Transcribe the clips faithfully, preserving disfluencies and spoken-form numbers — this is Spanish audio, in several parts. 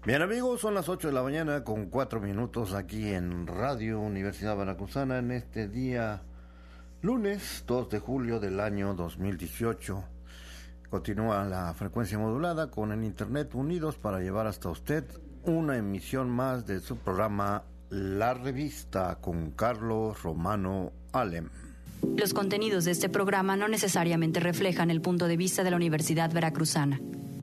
Bien amigos, son las ocho de la mañana con cuatro minutos aquí en Radio Universidad Veracruzana en este día lunes dos de julio del año dos mil dieciocho. Continúa la frecuencia modulada con el internet unidos para llevar hasta usted una emisión más de su programa La Revista con Carlos Romano Alem. Los contenidos de este programa no necesariamente reflejan el punto de vista de la Universidad Veracruzana.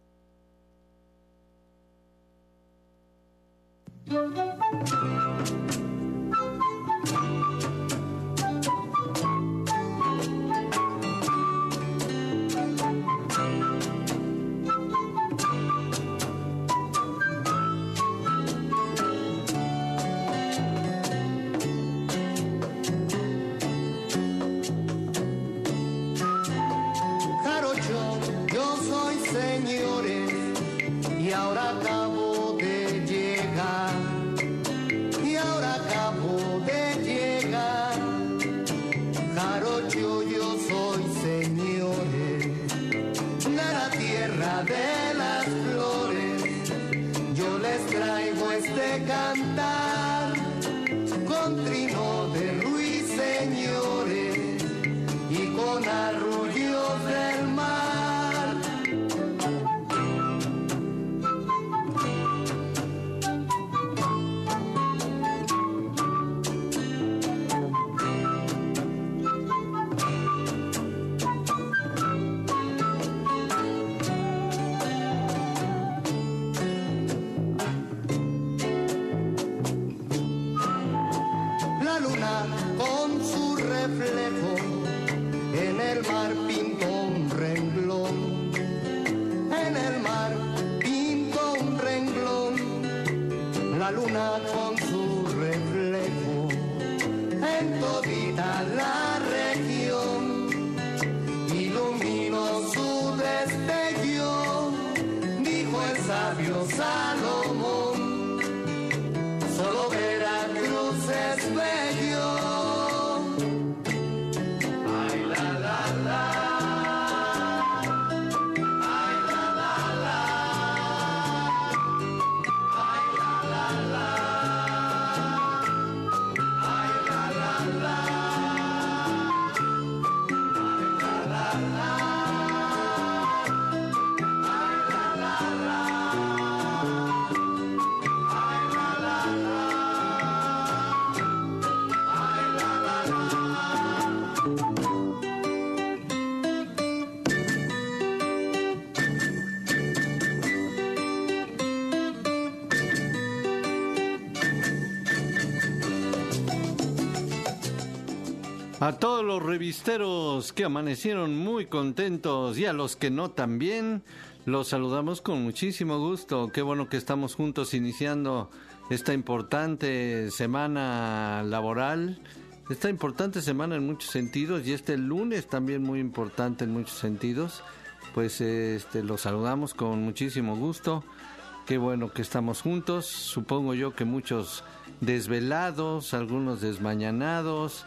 A todos los revisteros que amanecieron muy contentos y a los que no también, los saludamos con muchísimo gusto. Qué bueno que estamos juntos iniciando esta importante semana laboral, esta importante semana en muchos sentidos y este lunes también muy importante en muchos sentidos. Pues este los saludamos con muchísimo gusto. Qué bueno que estamos juntos. Supongo yo que muchos desvelados, algunos desmañanados,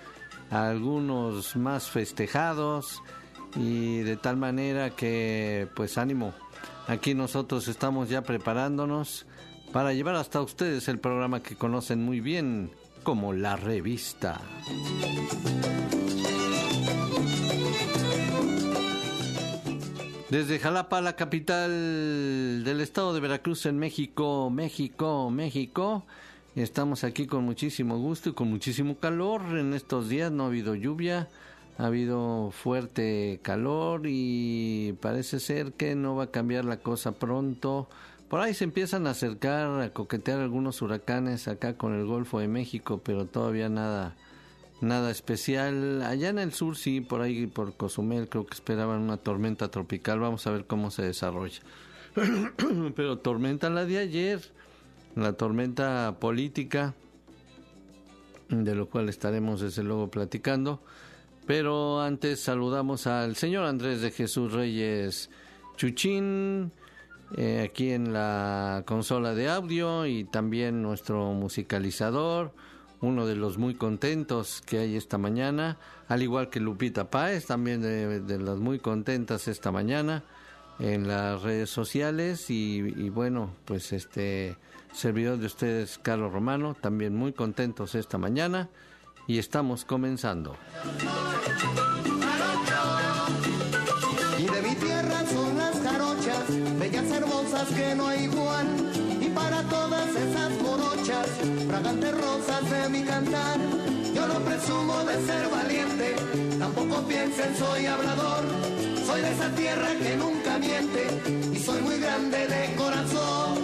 algunos más festejados y de tal manera que pues ánimo, aquí nosotros estamos ya preparándonos para llevar hasta ustedes el programa que conocen muy bien como La Revista. Desde Jalapa, la capital del estado de Veracruz en México, México, México. Estamos aquí con muchísimo gusto y con muchísimo calor. En estos días no ha habido lluvia, ha habido fuerte calor y parece ser que no va a cambiar la cosa pronto. Por ahí se empiezan a acercar, a coquetear algunos huracanes acá con el Golfo de México, pero todavía nada, nada especial. Allá en el sur sí, por ahí por Cozumel creo que esperaban una tormenta tropical. Vamos a ver cómo se desarrolla. Pero tormenta la de ayer, la tormenta política, de lo cual estaremos desde luego platicando. Pero antes saludamos al señor Andrés de Jesús Reyes Chuchín, eh, aquí en la consola de audio, y también nuestro musicalizador, uno de los muy contentos que hay esta mañana, al igual que Lupita Páez, también de, de las muy contentas esta mañana. en las redes sociales y, y bueno, pues este servidor de ustedes, Carlos Romano, también muy contentos esta mañana y estamos comenzando. Y de mi tierra son las jarochas, bellas hermosas que no hay igual, y para todas esas morochas, fragantes rosas de mi cantar, yo no presumo de ser valiente, tampoco piensen soy hablador, soy de esa tierra que nunca miente, y soy muy grande de corazón.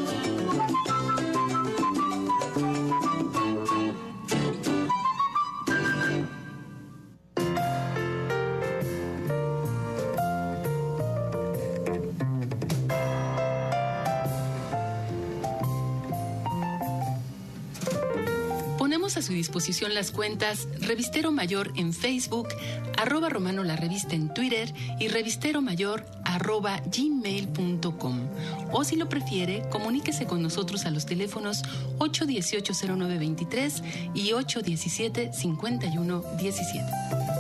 A su disposición las cuentas Revistero Mayor en Facebook, arroba Romano la Revista en Twitter y Revistero Mayor arroba gmail punto com. O si lo prefiere, comuníquese con nosotros a los teléfonos ocho uno ocho, cero nueve dos tres y ocho uno siete, cinco uno uno siete.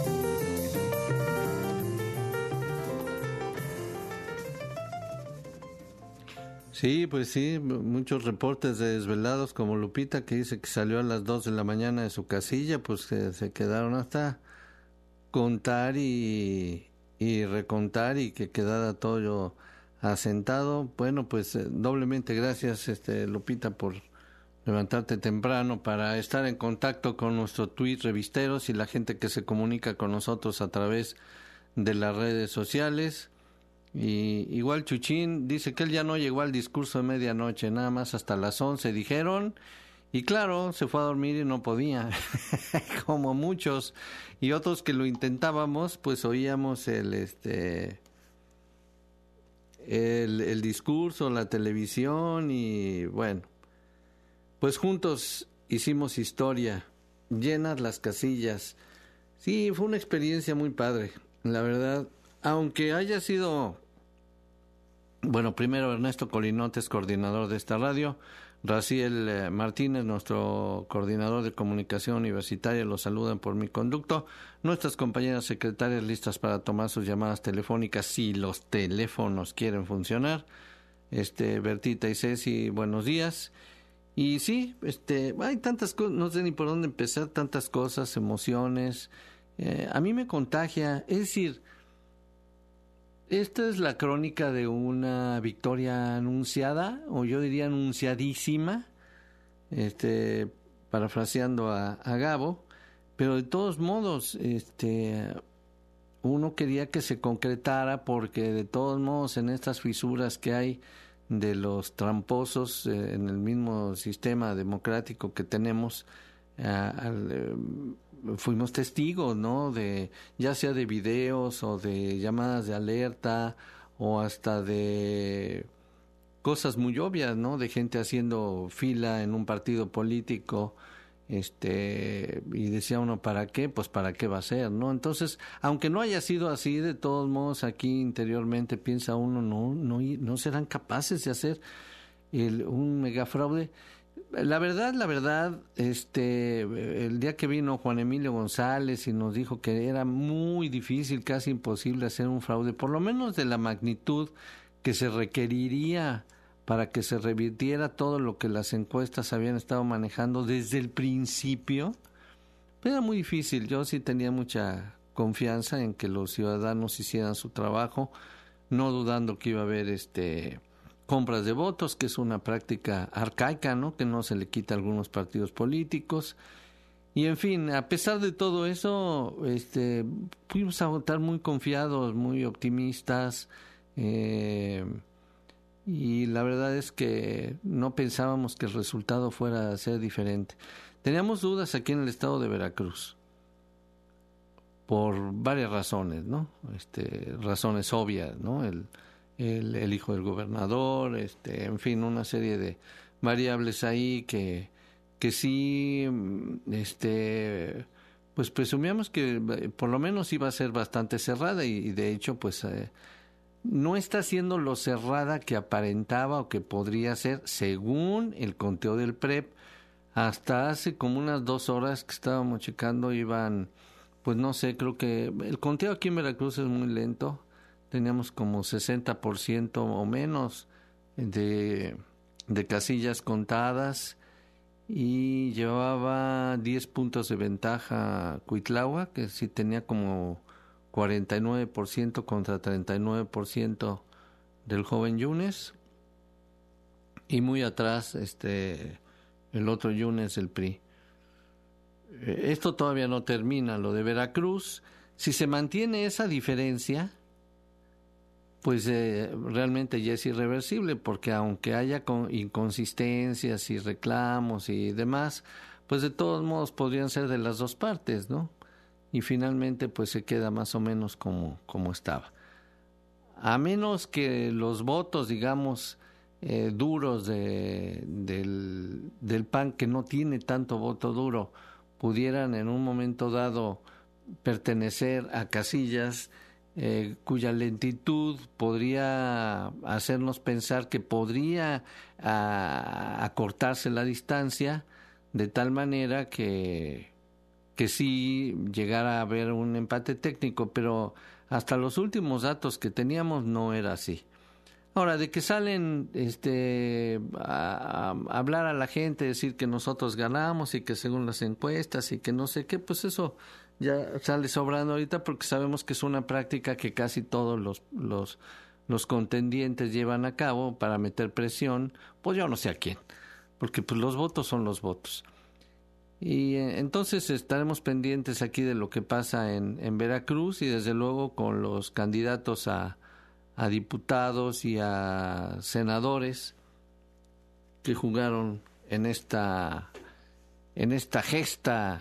Sí, pues sí, muchos reportes de desvelados como Lupita que dice que salió a las dos de la mañana de su casilla, pues que se quedaron hasta contar y, y recontar y que quedara todo asentado. Bueno, pues eh, doblemente gracias este Lupita por levantarte temprano para estar en contacto con nuestro tweet Revisteros y la gente que se comunica con nosotros a través de las redes sociales. Y igual Chuchín dice que él ya no llegó al discurso de medianoche, nada más hasta las once dijeron, y claro, se fue a dormir y no podía, como muchos, y otros que lo intentábamos, pues oíamos el este el, el discurso, la televisión, y bueno, pues juntos hicimos historia, llenas las casillas. Sí, fue una experiencia muy padre, la verdad. Aunque haya sido, bueno, primero Ernesto Colinotes, coordinador de esta radio, Raciel eh, Martínez, nuestro coordinador de comunicación universitaria, los saludan por mi conducto, nuestras compañeras secretarias listas para tomar sus llamadas telefónicas si los teléfonos quieren funcionar, este Bertita y Ceci, buenos días. Y sí, este hay tantas cosas, no sé ni por dónde empezar, tantas cosas, emociones, eh, a mí me contagia, es decir, esta es la crónica de una victoria anunciada, o yo diría anunciadísima, este, parafraseando a, a Gabo, pero de todos modos, este, uno quería que se concretara porque de todos modos en estas fisuras que hay de los tramposos eh, en el mismo sistema democrático que tenemos, eh, al, eh, fuimos testigos, ¿no? De ya sea de videos o de llamadas de alerta o hasta de cosas muy obvias, ¿no? De gente haciendo fila en un partido político, este, y decía uno, ¿para qué? Pues ¿para qué va a ser, no? Entonces, aunque no haya sido así, de todos modos aquí interiormente piensa uno, no, no, no serán capaces de hacer el, un megafraude. La verdad, la verdad, este, el día que vino Juan Emilio González y nos dijo que era muy difícil, casi imposible hacer un fraude, por lo menos de la magnitud que se requeriría para que se revirtiera todo lo que las encuestas habían estado manejando desde el principio, pero era muy difícil. Yo sí tenía mucha confianza en que los ciudadanos hicieran su trabajo, no dudando que iba a haber este compras de votos, que es una práctica arcaica, ¿no? Que no se le quita a algunos partidos políticos. Y en fin, a pesar de todo eso, este, fuimos a votar muy confiados, muy optimistas, eh, y la verdad es que no pensábamos que el resultado fuera a ser diferente. Teníamos dudas aquí en el estado de Veracruz, por varias razones, ¿no? Este, razones obvias, ¿no? El El, el hijo del gobernador, este, en fin, una serie de variables ahí que, que sí, este, pues presumíamos que por lo menos iba a ser bastante cerrada y, y de hecho, pues, eh, no está siendo lo cerrada que aparentaba o que podría ser según el conteo del P R E P. Hasta hace como unas dos horas que estábamos checando iban, pues no sé, creo que el conteo aquí en Veracruz es muy lento. teníamos como sesenta por ciento o menos de, de casillas contadas, y llevaba diez puntos de ventaja Cuitláhuac, que sí tenía como cuarenta y nueve por ciento contra treinta y nueve por ciento del joven Yunes, y muy atrás este el otro Yunes, el P R I. Esto todavía no termina, lo de Veracruz. Si se mantiene esa diferencia, pues eh, realmente ya es irreversible, porque aunque haya con inconsistencias y reclamos y demás, pues de todos modos podrían ser de las dos partes, ¿no? Y finalmente pues se queda más o menos como, como estaba. A menos que los votos, digamos, eh, duros de, del, del P A N, que no tiene tanto voto duro, pudieran en un momento dado pertenecer a casillas eh, cuya lentitud podría hacernos pensar que podría a, acortarse la distancia de tal manera que, que sí llegara a haber un empate técnico, pero hasta los últimos datos que teníamos no era así. Ahora, de que salen este a, a hablar a la gente, decir que nosotros ganamos y que según las encuestas y que no sé qué, pues eso ya sale sobrando ahorita, porque sabemos que es una práctica que casi todos los los los contendientes llevan a cabo para meter presión, pues yo no sé a quién, porque pues los votos son los votos. Y eh, entonces estaremos pendientes aquí de lo que pasa en, en Veracruz, y desde luego con los candidatos a a diputados y a senadores que jugaron en esta en esta gesta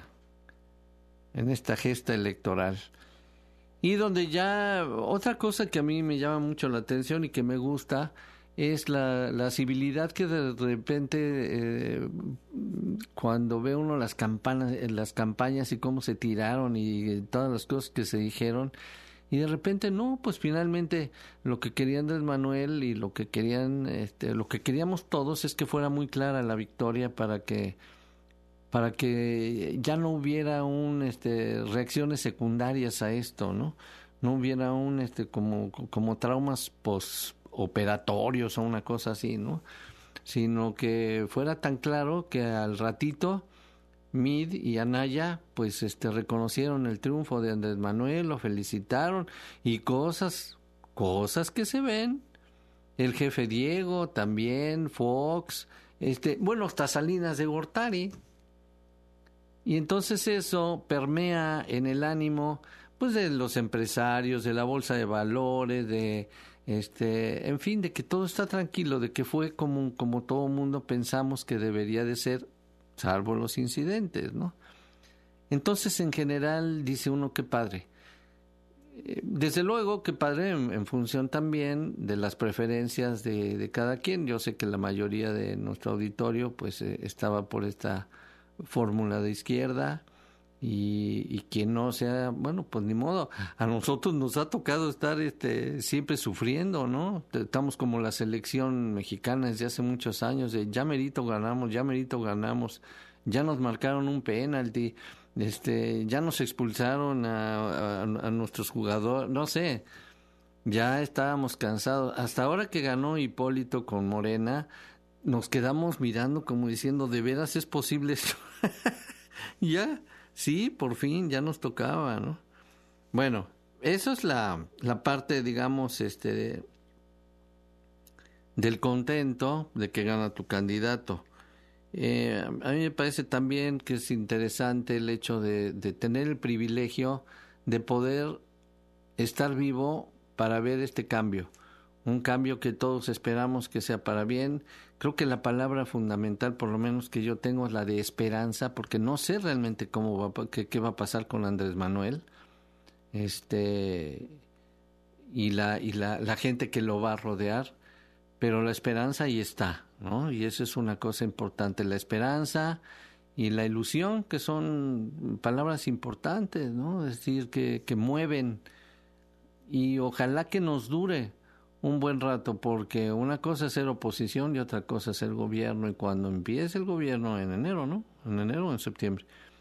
en esta gesta electoral. Y donde ya otra cosa que a mí me llama mucho la atención y que me gusta es la, la civilidad que de repente eh, cuando ve uno las campanas las campañas y cómo se tiraron y todas las cosas que se dijeron. Y de repente no, pues finalmente lo que quería Andrés Manuel y lo que querían, este, lo que queríamos todos es que fuera muy clara la victoria para que, para que ya no hubiera un, este, reacciones secundarias a esto, ¿no? No hubiera un, este, como, como traumas postoperatorios o una cosa así, ¿no? Sino que fuera tan claro que al ratito Mid y Anaya pues este reconocieron el triunfo de Andrés Manuel, lo felicitaron, y cosas cosas que se ven, el jefe Diego también, Fox, este bueno, hasta Salinas de Gortari. Y entonces eso permea en el ánimo pues de los empresarios, de la bolsa de valores, de este, en fin, de que todo está tranquilo, de que fue como como todo mundo pensamos que debería de ser, salvo los incidentes, ¿no? Entonces, en general, dice uno, qué padre. Eh, desde luego, qué padre en, en función también de las preferencias de, de cada quien. Yo sé que la mayoría de nuestro auditorio, pues, eh, estaba por esta fórmula de izquierda, y, y quien no sea, bueno, pues ni modo. A nosotros nos ha tocado estar este siempre sufriendo, ¿no? Estamos como la selección mexicana desde hace muchos años, de ya merito ganamos, ya merito ganamos, ya nos marcaron un penalti, este, ya nos expulsaron a, a, a nuestros jugadores, no sé, ya estábamos cansados. Hasta ahora que ganó Hipólito con Morena, nos quedamos mirando como diciendo, ¿de veras es posible esto? Ya. Sí, por fin, ya nos tocaba, ¿no? Bueno, eso es la, la parte, digamos, este de, del contento de que gana tu candidato. Eh, a mí me parece también que es interesante el hecho de, de tener el privilegio de poder estar vivo para ver este cambio. Un cambio que todos esperamos que sea para bien. Creo que la palabra fundamental, por lo menos que yo tengo, es la de esperanza, porque no sé realmente cómo va, qué, qué va a pasar con Andrés Manuel, este, y la y la, la gente que lo va a rodear, pero la esperanza ahí está, ¿no? Y eso es una cosa importante, la esperanza y la ilusión, que son palabras importantes, ¿no? Es decir, que, que mueven, y ojalá que nos dure un buen rato, porque una cosa es ser oposición y otra cosa es ser gobierno, y cuando empiece el gobierno en enero, ¿no? En enero o en septiembre,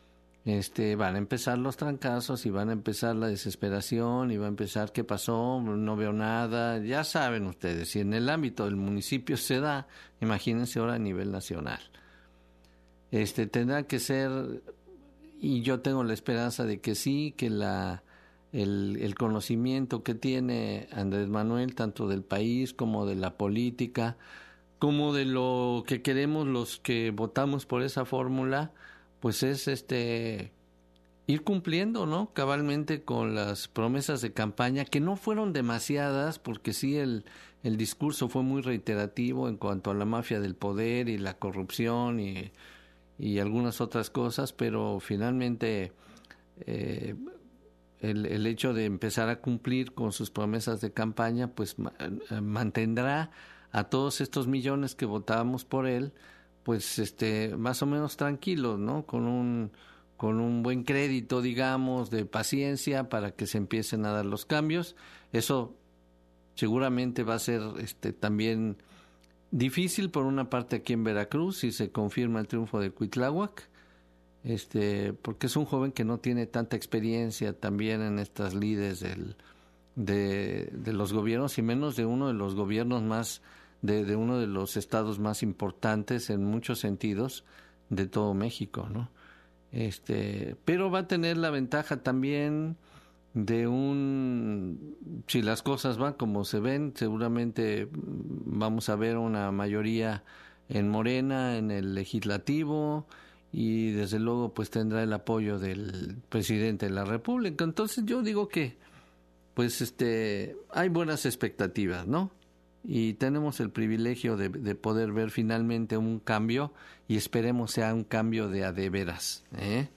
este, van a empezar los trancazos y van a empezar la desesperación y va a empezar qué pasó, no veo nada, ya saben ustedes, si en el ámbito del municipio se da, imagínense ahora a nivel nacional. Este, tendrá que ser, y yo tengo la esperanza de que sí, que la el, el conocimiento que tiene Andrés Manuel, tanto del país como de la política, como de lo que queremos los que votamos por esa fórmula, pues es este ir cumpliendo, ¿no? Cabalmente con las promesas de campaña, que no fueron demasiadas, porque sí el, el discurso fue muy reiterativo en cuanto a la mafia del poder y la corrupción y, y algunas otras cosas, pero finalmente eh, el, el hecho de empezar a cumplir con sus promesas de campaña, pues ma- mantendrá a todos estos millones que votábamos por él, pues este más o menos tranquilos, ¿no? Con un con un buen crédito, digamos, de paciencia para que se empiecen a dar los cambios. Eso seguramente va a ser este también difícil por una parte aquí en Veracruz si se confirma el triunfo de Cuitláhuac, este porque es un joven que no tiene tanta experiencia también en estas lides del de de los gobiernos y menos de uno de los gobiernos más De, de uno de los estados más importantes en muchos sentidos de todo México, ¿no? Este, pero va a tener la ventaja también de un, si las cosas van como se ven, seguramente vamos a ver una mayoría en Morena, en el legislativo, y desde luego pues tendrá el apoyo del presidente de la República. Entonces yo digo que pues este hay buenas expectativas, ¿no? Y tenemos el privilegio de, de poder ver finalmente un cambio y esperemos sea un cambio de a de veras, ¿eh?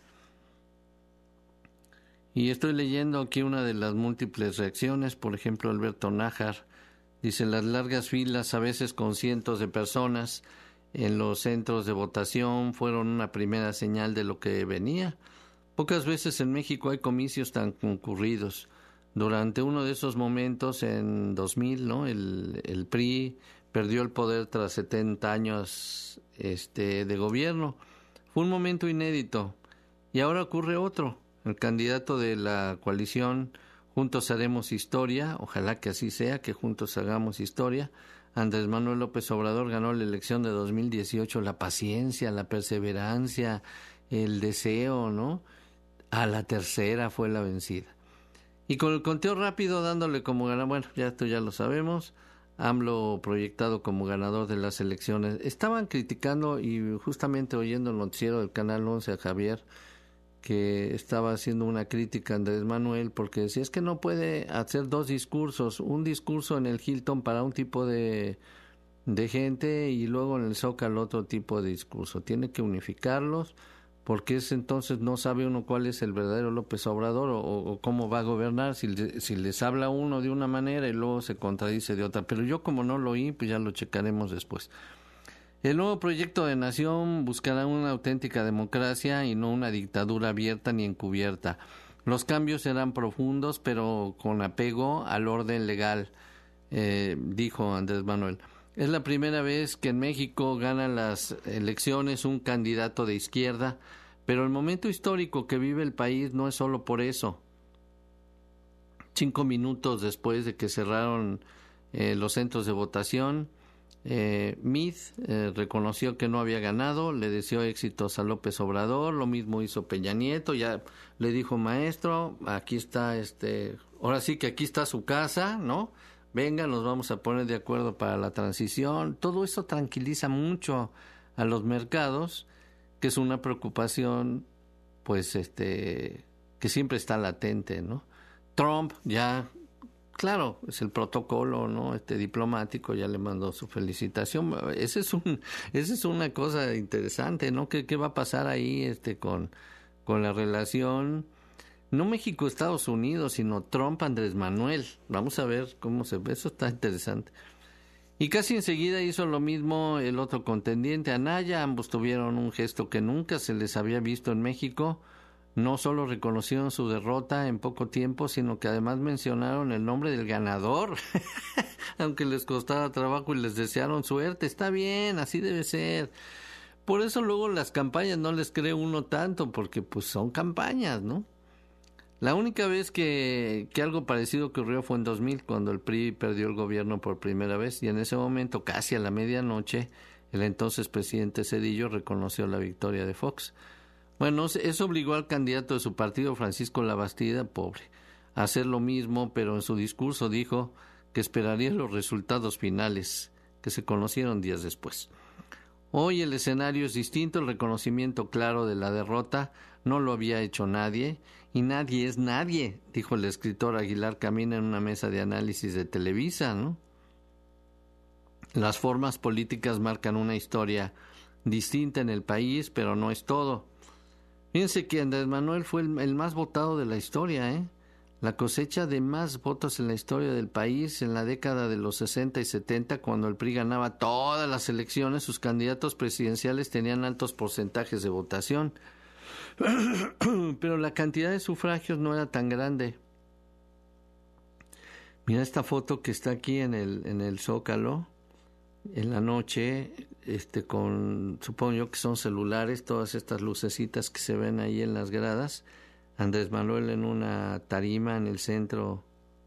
Y estoy leyendo aquí una de las múltiples reacciones, por ejemplo, Alberto Nájar dice: las largas filas, a veces con cientos de personas en los centros de votación, fueron una primera señal de lo que venía. Pocas veces en México hay comicios tan concurridos. Durante uno de esos momentos, en dos mil, ¿no? El, el P R I perdió el poder tras setenta años este, de gobierno. Fue un momento inédito. Y ahora ocurre otro. El candidato de la coalición Juntos Haremos Historia, ojalá que así sea, que juntos hagamos historia, Andrés Manuel López Obrador, ganó la elección de dos mil dieciocho. La paciencia, la perseverancia, el deseo, ¿no? A la tercera fue la vencida. Y con el conteo rápido dándole como ganador, bueno, ya esto ya lo sabemos, AMLO proyectado como ganador de las elecciones. Estaban criticando, y justamente oyendo el noticiero del Canal once a Javier, que estaba haciendo una crítica a Andrés Manuel, porque decía, es que no puede hacer dos discursos, un discurso en el Hilton para un tipo de, de gente y luego en el Zócalo otro tipo de discurso. Tiene que unificarlos, porque es entonces no sabe uno cuál es el verdadero López Obrador o, o cómo va a gobernar, si, si les habla uno de una manera y luego se contradice de otra. Pero yo como no lo oí, pues ya lo checaremos después. El nuevo proyecto de nación buscará una auténtica democracia y no una dictadura abierta ni encubierta. Los cambios serán profundos, pero con apego al orden legal, eh, dijo Andrés Manuel. Es la primera vez que en México gana las elecciones un candidato de izquierda, pero el momento histórico que vive el país no es solo por eso. Cinco minutos después de que cerraron eh, los centros de votación, eh, Meade eh, reconoció que no había ganado, le deseó éxitos a López Obrador, lo mismo hizo Peña Nieto, ya le dijo, maestro, aquí está, este, ahora sí que aquí está su casa, ¿no? Venga, nos vamos a poner de acuerdo para la transición. Todo eso tranquiliza mucho a los mercados, que es una preocupación, pues, este, que siempre está latente, ¿no? Trump ya, claro, es el protocolo, ¿no? Este diplomático, ya le mandó su felicitación. Ese es un, esa es una cosa interesante, ¿no? ¿Qué, qué va a pasar ahí, este, con, con la relación? No México-Estados Unidos, sino Trump-Andrés Manuel. Vamos a ver cómo se ve. Eso está interesante. Y casi enseguida hizo lo mismo el otro contendiente, Anaya. Ambos tuvieron un gesto que nunca se les había visto en México. No solo reconocieron su derrota en poco tiempo, sino que además mencionaron el nombre del ganador. Aunque les costara trabajo y les desearon suerte. Está bien, así debe ser. por eso luego las campañas no les cree uno tanto, porque pues son campañas, ¿no? La única vez que, que algo parecido ocurrió fue en dos mil, cuando el P R I perdió el gobierno por primera vez, y en ese momento, casi a la medianoche, el entonces presidente Zedillo reconoció la victoria de Fox. Bueno, eso obligó al candidato de su partido, Francisco Labastida, pobre, a hacer lo mismo, pero en su discurso dijo que esperaría los resultados finales, que se conocieron días después. Hoy el escenario es distinto, el reconocimiento claro de la derrota no lo había hecho nadie, y nadie es nadie, dijo el escritor Aguilar Camín en una mesa de análisis de Televisa, ¿no? Las formas políticas marcan una historia distinta en el país, pero no es todo. Fíjense que Andrés Manuel fue el, el más votado de la historia, ¿eh? La cosecha de más votos en la historia del país en la década de los sesenta y setenta, cuando el P R I ganaba todas las elecciones, sus candidatos presidenciales tenían altos porcentajes de votación. Pero la cantidad de sufragios no era tan grande. Mira esta foto que está aquí en el en el Zócalo en la noche, este con, supongo yo que son celulares, todas estas lucecitas que se ven ahí en las gradas. Andrés Manuel en una tarima en el centro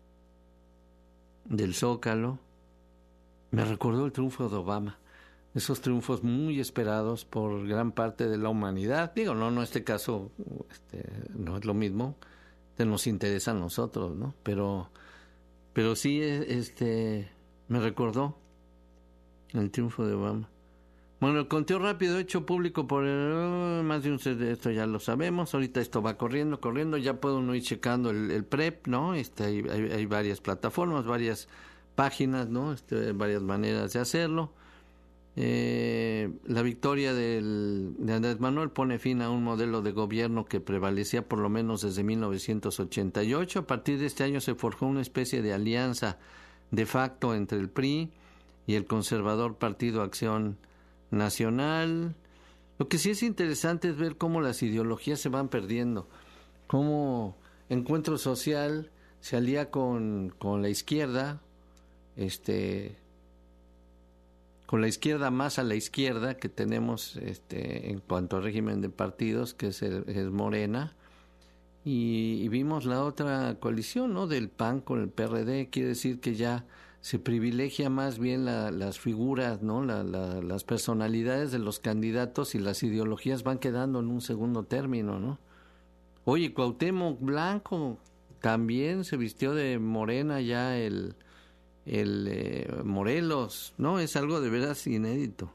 del Zócalo. Me recordó el triunfo de Obama. Esos triunfos muy esperados por gran parte de la humanidad. Digo, no, no, en este caso este, no es lo mismo, te nos interesa a nosotros, ¿no? Pero, pero sí, este, me recordó el triunfo de Obama. Bueno, el conteo rápido hecho público por el, más de un de esto ya lo sabemos. Ahorita esto va corriendo, corriendo. Ya puede uno ir checando el, el P R E P, ¿no? Este, hay, hay, hay varias plataformas, varias páginas, ¿no? Este, varias maneras de hacerlo. Eh, la victoria del, de Andrés Manuel pone fin a un modelo de gobierno que prevalecía por lo menos desde mil novecientos ochenta y ocho. A partir de este año se forjó una especie de alianza de facto entre el P R I y el conservador Partido Acción Nacional. Lo que sí es interesante es ver cómo las ideologías se van perdiendo, cómo Encuentro Social se alía con, con la izquierda, este con la izquierda más a la izquierda que tenemos este en cuanto al régimen de partidos, que es, el, es Morena, y, y vimos la otra coalición, ¿no?, del P A N con el P R D. Quiere decir que ya se privilegia más bien la, las figuras, ¿no?, la, la, las personalidades de los candidatos, y las ideologías van quedando en un segundo término, ¿no? Oye, Cuauhtémoc Blanco también se vistió de morena ya el, el eh, Morelos, ¿no? Es algo de veras inédito.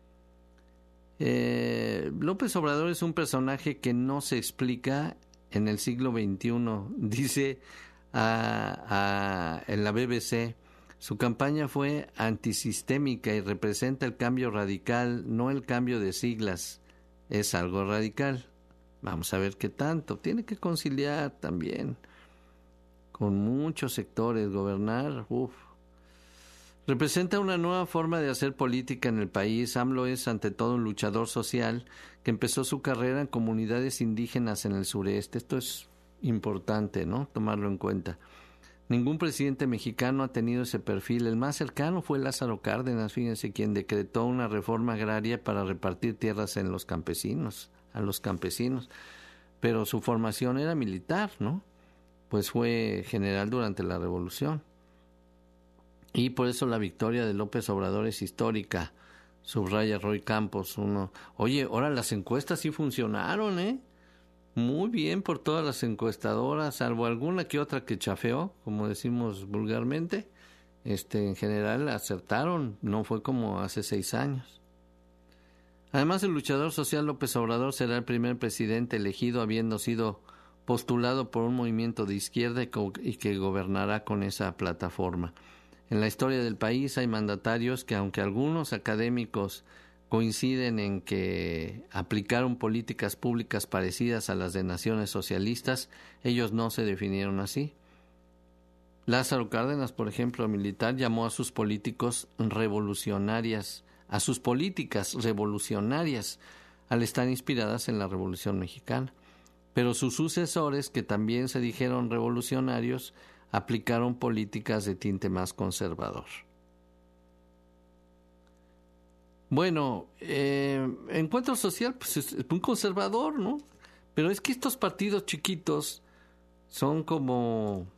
Eh, López Obrador es un personaje que no se explica en el siglo veintiuno, dice a, a, en la B B C. Su campaña fue antisistémica y representa el cambio radical, no el cambio de siglas. Es algo radical. Vamos a ver qué tanto. Tiene que conciliar también con muchos sectores. Gobernar, uff. Representa una nueva forma de hacer política en el país. AMLO es ante todo un luchador social que empezó su carrera en comunidades indígenas en el sureste. Esto es importante, ¿no?, tomarlo en cuenta. Ningún presidente mexicano ha tenido ese perfil. El más cercano fue Lázaro Cárdenas, fíjense, quien decretó una reforma agraria para repartir tierras en los campesinos, a los campesinos. Pero su formación era militar, ¿no? Pues fue general durante la Revolución. Y por eso la victoria de López Obrador es histórica, subraya Roy Campos. Uno, oye, ahora las encuestas sí funcionaron, ¿eh? Muy bien por todas las encuestadoras, salvo alguna que otra que chafeó, como decimos vulgarmente. Este, en general acertaron, no fue como hace seis años. Además, el luchador social López Obrador será el primer presidente elegido habiendo sido postulado por un movimiento de izquierda y que gobernará con esa plataforma. En la historia del país hay mandatarios que, aunque algunos académicos coinciden en que aplicaron políticas públicas parecidas a las de naciones socialistas, ellos no se definieron así. Lázaro Cárdenas, por ejemplo, militar, llamó a sus políticos revolucionarias, a sus políticas revolucionarias, al estar inspiradas en la Revolución Mexicana. Pero sus sucesores, que también se dijeron revolucionarios, aplicaron políticas de tinte más conservador. Bueno, eh, Encuentro Social pues es, es muy conservador, ¿no? Pero es que estos partidos chiquitos son como,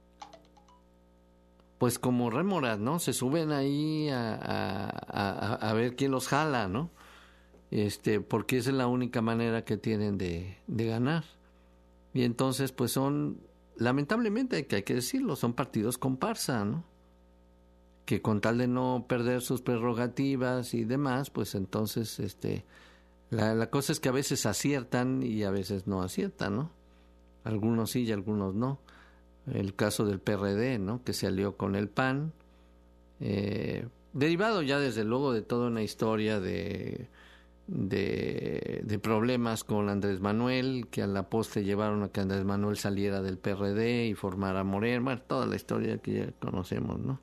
pues como rémoras, ¿no? Se suben ahí a, a, a, a ver quién los jala, ¿no? Este, porque esa es la única manera que tienen de, de ganar. Y entonces, pues son, lamentablemente, que hay que decirlo, son partidos comparsa, ¿no? Que con tal de no perder sus prerrogativas y demás, pues entonces, este, la, la cosa es que a veces aciertan y a veces no aciertan, ¿no? Algunos sí y algunos no. El caso del P R D, ¿no? Que se alió con el P A N, eh, derivado ya desde luego de toda una historia de, de, de problemas con Andrés Manuel, que a la postre llevaron a que Andrés Manuel saliera del P R D y formara Morena, bueno, toda la historia que ya conocemos, ¿no?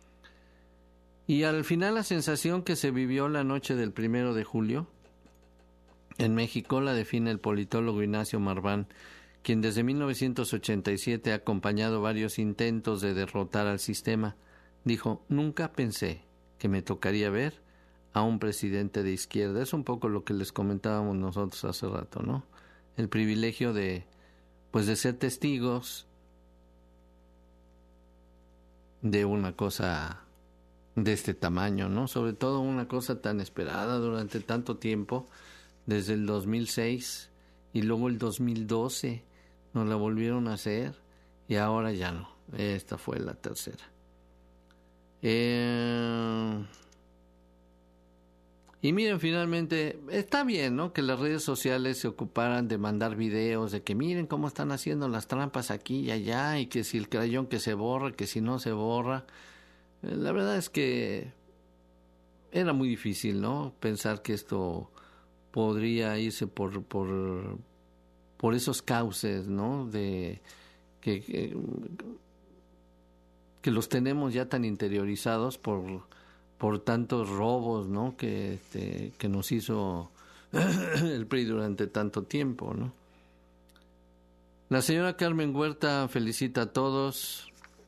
Y al final la sensación que se vivió la noche del primero de julio en México la define el politólogo Ignacio Marván, quien desde mil novecientos ochenta y siete ha acompañado varios intentos de derrotar al sistema. Dijo: nunca pensé que me tocaría ver a un presidente de izquierda. Es un poco lo que les comentábamos nosotros hace rato, ¿no? El privilegio de, pues, de ser testigos de una cosa de este tamaño, ¿no? Sobre todo una cosa tan esperada durante tanto tiempo, desde el dos mil seis y luego el dos mil doce nos la volvieron a hacer y ahora ya no. Esta fue la tercera. Eh... Y miren, finalmente, está bien, ¿no? Que las redes sociales se ocuparan de mandar videos de que miren cómo están haciendo las trampas aquí y allá, y que si el crayón que se borra, que si no se borra. La verdad es que era muy difícil, ¿no? Pensar que esto podría irse por por, por esos cauces, ¿no? De que, que que los tenemos ya tan interiorizados por por tantos robos, ¿no? Que este, que nos hizo el P R I durante tanto tiempo, ¿no? La señora Carmen Huerta felicita a todos.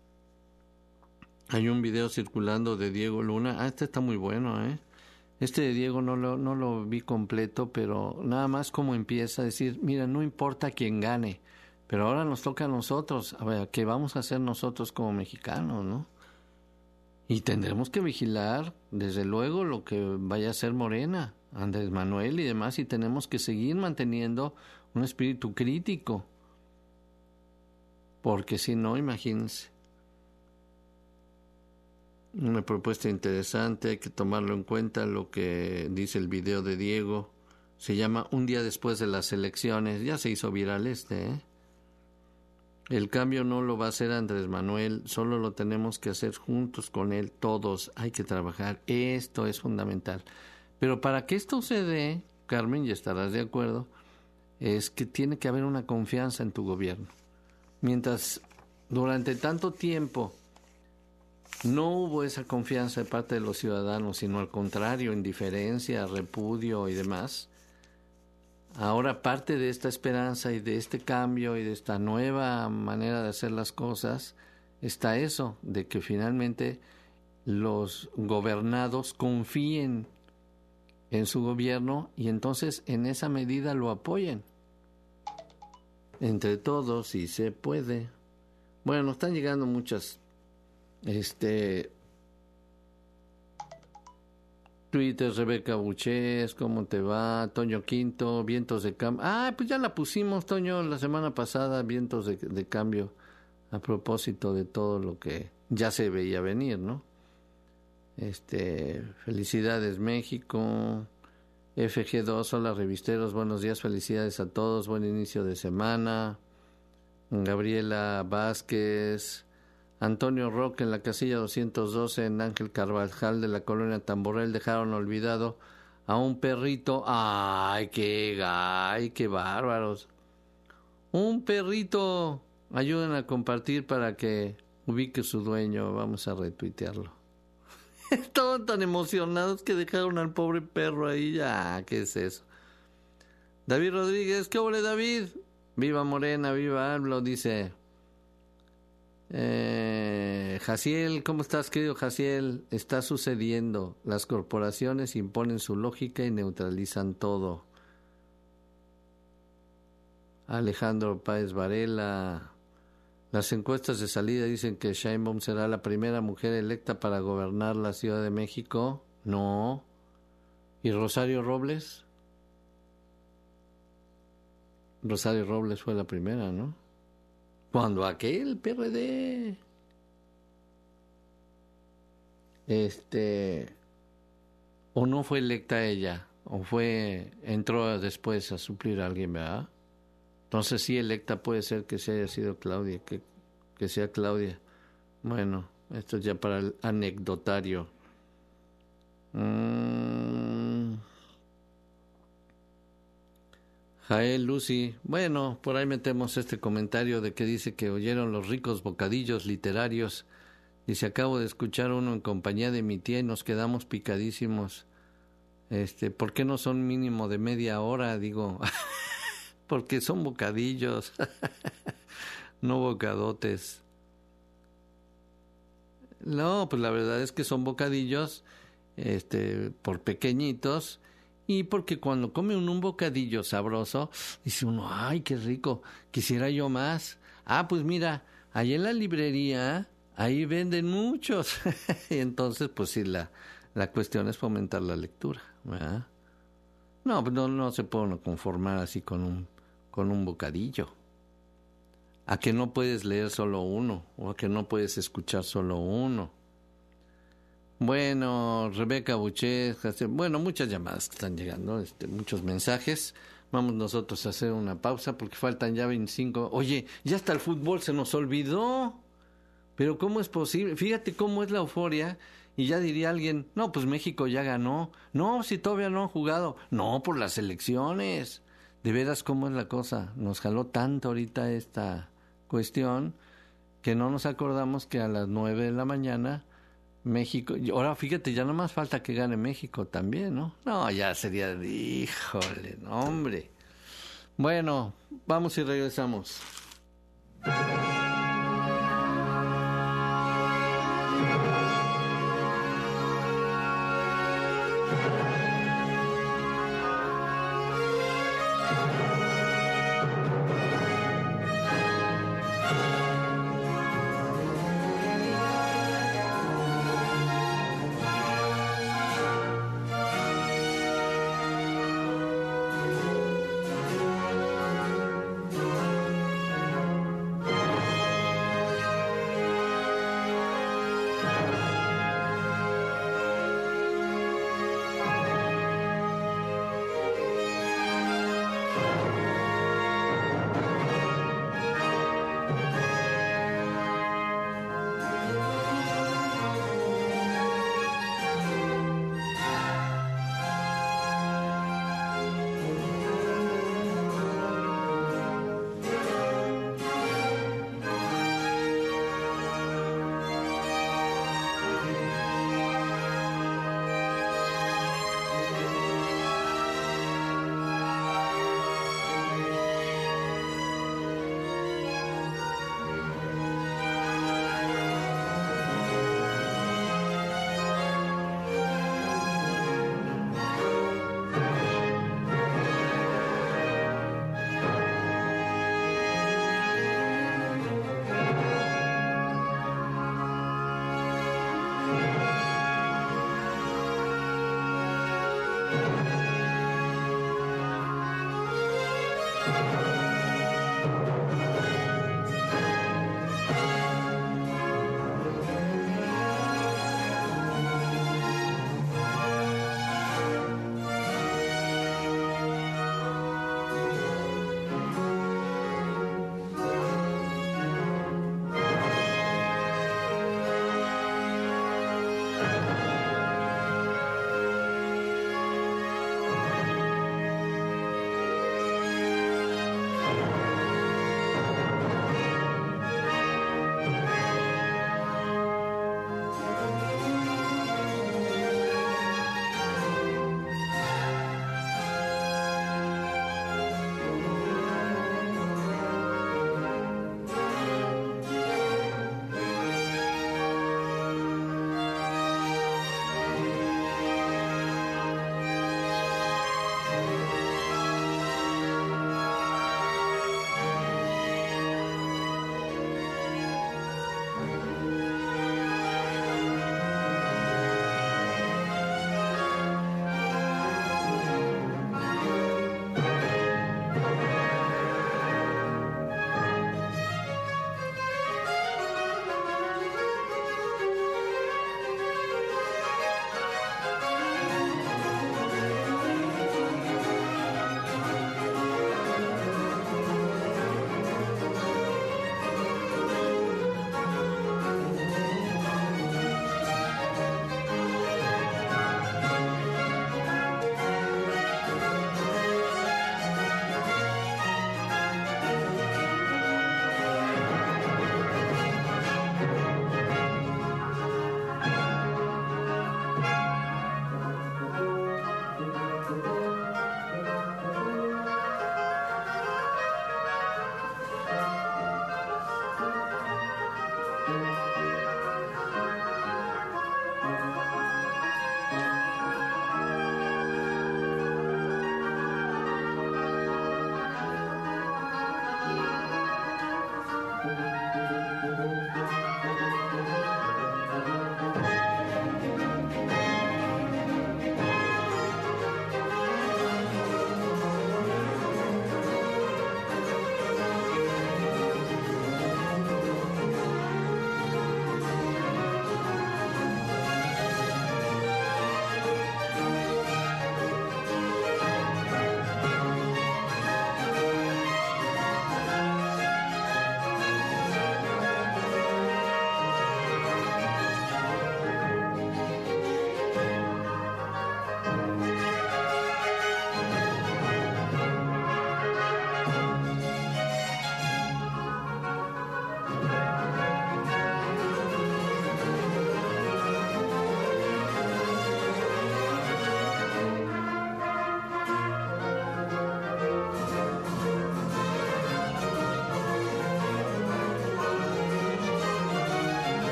Hay un video circulando de Diego Luna. Ah, este está muy bueno, ¿eh? Este de Diego no lo, no lo vi completo, pero nada más como empieza a decir, mira, no importa quién gane, pero ahora nos toca a nosotros, a ver, ¿qué vamos a hacer nosotros como mexicanos, no? Y tendremos que vigilar, desde luego, lo que vaya a ser Morena, Andrés Manuel y demás, y tenemos que seguir manteniendo un espíritu crítico, porque si no, imagínense. Una propuesta interesante, hay que tomarlo en cuenta, lo que dice el video de Diego. Se llama Un día después de las elecciones. Ya se hizo viral este, ¿eh? El cambio no lo va a hacer Andrés Manuel, solo lo tenemos que hacer juntos con él, todos. Hay que trabajar, esto es fundamental. Pero para que esto se dé, Carmen, y estarás de acuerdo, es que tiene que haber una confianza en tu gobierno. Mientras durante tanto tiempo no hubo esa confianza de parte de los ciudadanos, sino al contrario, indiferencia, repudio y demás. Ahora parte de esta esperanza y de este cambio y de esta nueva manera de hacer las cosas está eso, de que finalmente los gobernados confíen en su gobierno y entonces en esa medida lo apoyen. Entre todos, si se puede. Bueno, están llegando muchas Este Twitter, Rebeca Buches, ¿cómo te va? Toño Quinto, Vientos de Cambio. Ah, pues ya la pusimos, Toño, la semana pasada, Vientos de, de Cambio, a propósito de todo lo que ya se veía venir, ¿no? Este, felicidades México. F G dos, hola revisteros, buenos días, felicidades a todos, buen inicio de semana. Gabriela Vázquez. Antonio Roque, en la casilla doscientos doce, en Ángel Carvajal de la colonia Tamborel, dejaron olvidado a un perrito. ¡Ay, qué, ay, qué bárbaros! Un perrito. Ayuden a compartir para que ubique su dueño. Vamos a retuitearlo. Estaban tan emocionados que dejaron al pobre perro ahí. Ah, ¿qué es eso? David Rodríguez, ¿qué ole, David? Viva Morena, viva AMLO, dice... Eh, Jaciel, ¿cómo estás, querido Jaciel? Está sucediendo. Las corporaciones imponen su lógica y neutralizan todo. Alejandro Páez Varela. Las encuestas de salida dicen que Sheinbaum será la primera mujer electa para gobernar la Ciudad de México. No. ¿Y Rosario Robles? Rosario Robles fue la primera, ¿no? Cuando aquel P R D... Este... O no fue electa ella, o fue... entró después a suplir a alguien, ¿verdad? Entonces sí, electa puede ser que se haya sido Claudia, que, que sea Claudia. Bueno, esto es ya para el anecdotario. Mm. Jael Lucy, bueno, por ahí metemos este comentario de que dice que oyeron los ricos bocadillos literarios. Dice, acabo de escuchar uno en compañía de mi tía y nos quedamos picadísimos. Este, ¿por qué no son mínimo de media hora? Digo... Porque son bocadillos, no bocadotes. No, pues la verdad es que son bocadillos, este, por pequeñitos, y porque cuando come uno un bocadillo sabroso, dice uno, ay, qué rico, quisiera yo más. Ah, pues mira, ahí en la librería, ahí venden muchos. Y entonces, pues sí, la, la cuestión es fomentar la lectura, ¿verdad? No, pues no, no se puede uno conformar así con un con un bocadillo. A que no puedes leer solo uno, o a que no puedes escuchar solo uno. Bueno, Rebeca Buchet, bueno, muchas llamadas que están llegando, este, muchos mensajes. Vamos nosotros a hacer una pausa porque faltan ya veinticinco. Oye, ya hasta el fútbol se nos olvidó. Pero ¿cómo es posible? Fíjate cómo es la euforia. Y ya diría alguien, no, pues México ya ganó. No, si todavía no han jugado. No, por las elecciones. De veras, ¿cómo es la cosa? Nos jaló tanto ahorita esta cuestión que no nos acordamos que a las nueve de la mañana México... Y ahora fíjate, ya no más falta que gane México también, ¿no? No, ya sería... Híjole, no, hombre. Bueno, vamos y regresamos.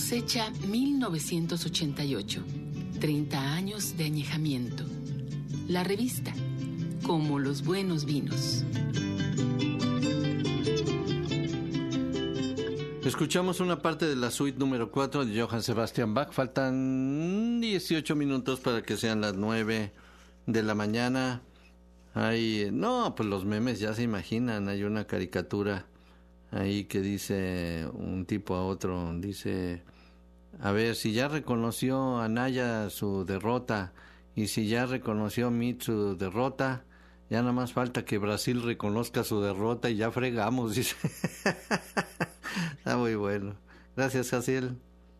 Cosecha mil novecientos ochenta y ocho. treinta años de añejamiento. La revista, como los buenos vinos. Escuchamos una parte de la suite número cuatro de Johann Sebastian Bach. Faltan dieciocho minutos para que sean las nueve de la mañana. Hay, no, pues los memes ya se imaginan. Hay una caricatura ahí que dice un tipo a otro, dice, a ver, si ya reconoció Anaya su derrota y si ya reconoció Mit su derrota, ya nada más falta que Brasil reconozca su derrota y ya fregamos, dice. Está muy bueno. Gracias, Jaciel.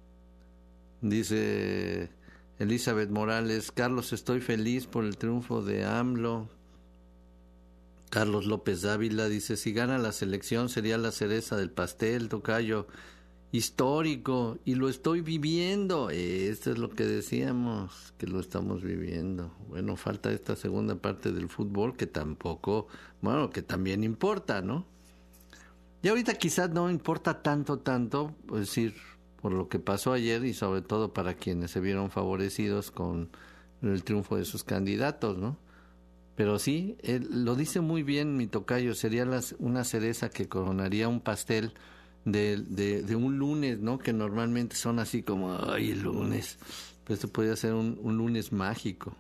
Dice Elizabeth Morales, Carlos, estoy feliz por el triunfo de AMLO. Carlos López Dávila dice, si gana la selección sería la cereza del pastel, tocayo. Histórico, y lo estoy viviendo. Esto es lo que decíamos, que lo estamos viviendo. Bueno, falta esta segunda parte del fútbol que tampoco, bueno, que también importa, ¿no? Y ahorita quizás no importa tanto, tanto, es decir, por lo que pasó ayer y sobre todo para quienes se vieron favorecidos con el triunfo de sus candidatos, ¿no? Pero sí, él, lo dice muy bien mi tocayo, sería las, una cereza que coronaría un pastel de, de, de un lunes, ¿no? Que normalmente son así como, ay, el lunes. Pues esto podría ser un, un lunes mágico.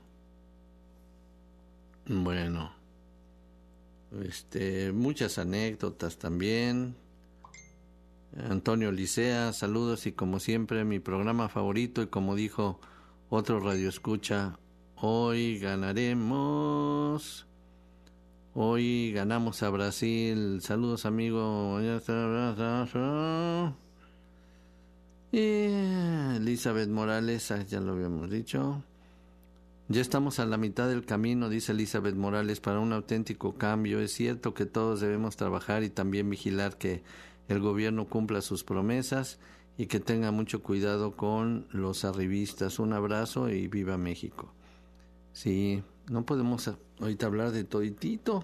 Bueno, este, muchas anécdotas también. Antonio Licea, saludos y como siempre mi programa favorito y como dijo otro radioescucha, hoy ganaremos, hoy ganamos a Brasil, saludos amigo. Y Elizabeth Morales, ya lo habíamos dicho. Ya estamos a la mitad del camino, dice Elizabeth Morales, para un auténtico cambio. Es cierto que todos debemos trabajar y también vigilar que el gobierno cumpla sus promesas y que tenga mucho cuidado con los arribistas. Un abrazo y viva México. Sí, no podemos ahorita hablar de toditito,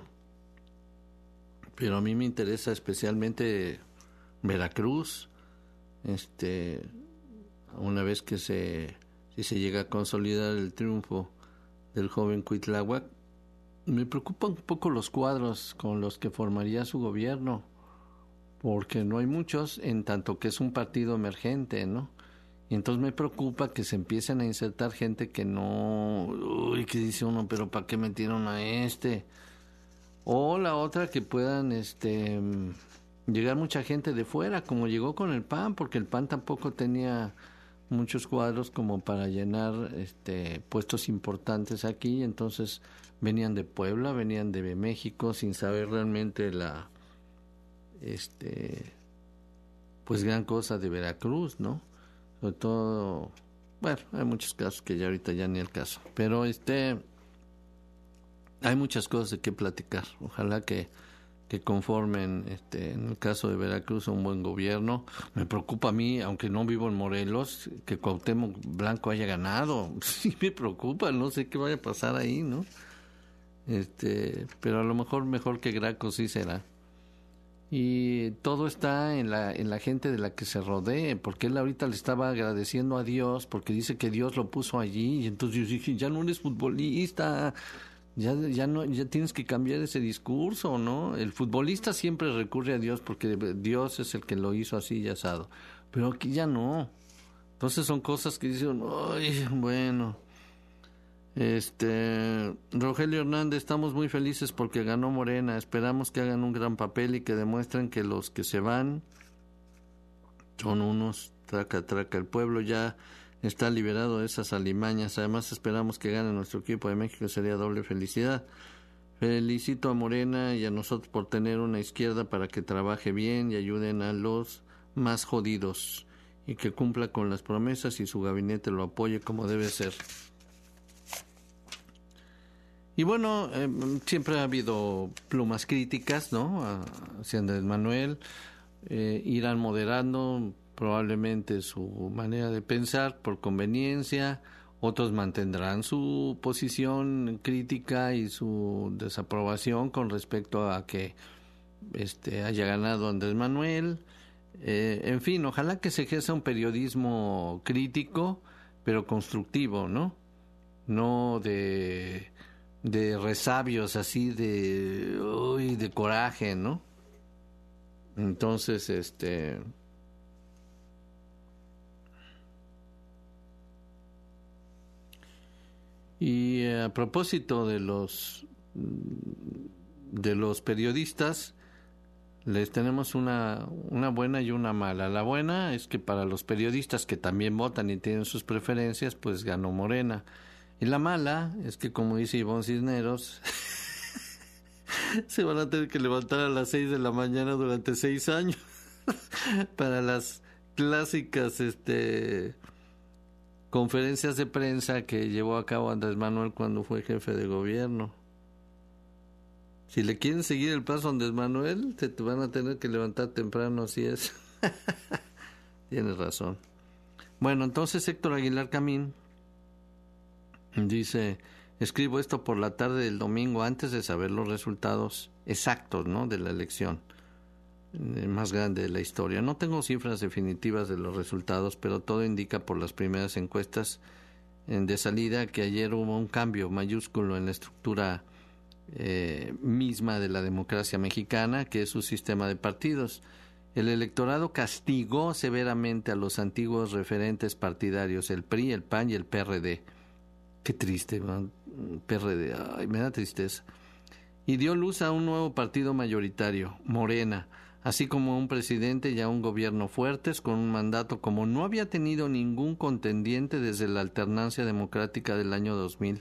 pero a mí me interesa especialmente Veracruz. Este, una vez que se, si se llega a consolidar el triunfo del joven Cuitláhuac, me preocupan un poco los cuadros con los que formaría su gobierno, porque no hay muchos, en tanto que es un partido emergente, ¿no? Y entonces me preocupa que se empiecen a insertar gente que no, uy, que dice uno, pero ¿para qué metieron a este? O la otra, que puedan este llegar mucha gente de fuera, como llegó con el P A N, porque el P A N tampoco tenía muchos cuadros como para llenar este puestos importantes aquí, entonces venían de Puebla, venían de México sin saber realmente la este pues gran cosa de Veracruz, ¿no? Sobre todo, bueno, hay muchos casos que ya ahorita ya ni el caso, pero este hay muchas cosas de qué platicar. Ojalá que que conformen, este, en el caso de Veracruz, un buen gobierno. Me preocupa a mí, aunque no vivo en Morelos, que Cuauhtémoc Blanco haya ganado. Sí me preocupa, no sé qué vaya a pasar ahí, ¿no? Este, pero a lo mejor mejor que Graco sí será. Y todo está en la en la gente de la que se rodee, porque él ahorita le estaba agradeciendo a Dios, porque dice que Dios lo puso allí, y entonces yo dije, ya no eres futbolista, Ya, ya no, ya tienes que cambiar ese discurso, ¿no? El futbolista siempre recurre a Dios porque Dios es el que lo hizo así y asado. Pero aquí ya no. Entonces son cosas que dicen, ay, bueno. Este, Rogelio Hernández, estamos muy felices porque ganó Morena. Esperamos que hagan un gran papel y que demuestren que los que se van son unos traca, traca. El pueblo ya está liberado de esas alimañas. Además esperamos que gane nuestro equipo de México, sería doble felicidad. Felicito a Morena y a nosotros por tener una izquierda para que trabaje bien y ayuden a los más jodidos y que cumpla con las promesas y su gabinete lo apoye como debe ser. Y bueno, eh, siempre ha habido plumas críticas, ¿no? Hacia Andrés Manuel, eh, irán moderando probablemente su manera de pensar por conveniencia, otros mantendrán su posición crítica y su desaprobación con respecto a que este haya ganado Andrés Manuel, Eh, en fin, ojalá que se ejerza un periodismo crítico, pero constructivo, ¿no? No de, de resabios así de, uy, de coraje, ¿no? Entonces, este... Y a propósito de los de los periodistas, les tenemos una, una buena y una mala. La buena es que para los periodistas que también votan y tienen sus preferencias, pues ganó Morena. Y la mala es que, como dice Ivonne Cisneros, se van a tener que levantar a las seis de la mañana durante seis años para las clásicas este conferencias de prensa que llevó a cabo Andrés Manuel cuando fue jefe de gobierno. Si le quieren seguir el paso a Andrés Manuel, te van a tener que levantar temprano, así es. Tienes razón. Bueno, entonces Héctor Aguilar Camín dice: escribo esto por la tarde del domingo antes de saber los resultados exactos, ¿no?, de la elección más grande de la historia. No tengo cifras definitivas de los resultados, pero todo indica por las primeras encuestas de salida que ayer hubo un cambio mayúsculo en la estructura eh, misma de la democracia mexicana, que es su sistema de partidos. El electorado castigó severamente a los antiguos referentes partidarios, el P R I, el P A N y el P R D. Qué triste, ¿no? P R D, ay, me da tristeza. Y dio luz a un nuevo partido mayoritario, Morena, así como un presidente y a un gobierno fuertes con un mandato como no había tenido ningún contendiente desde la alternancia democrática del año dos mil.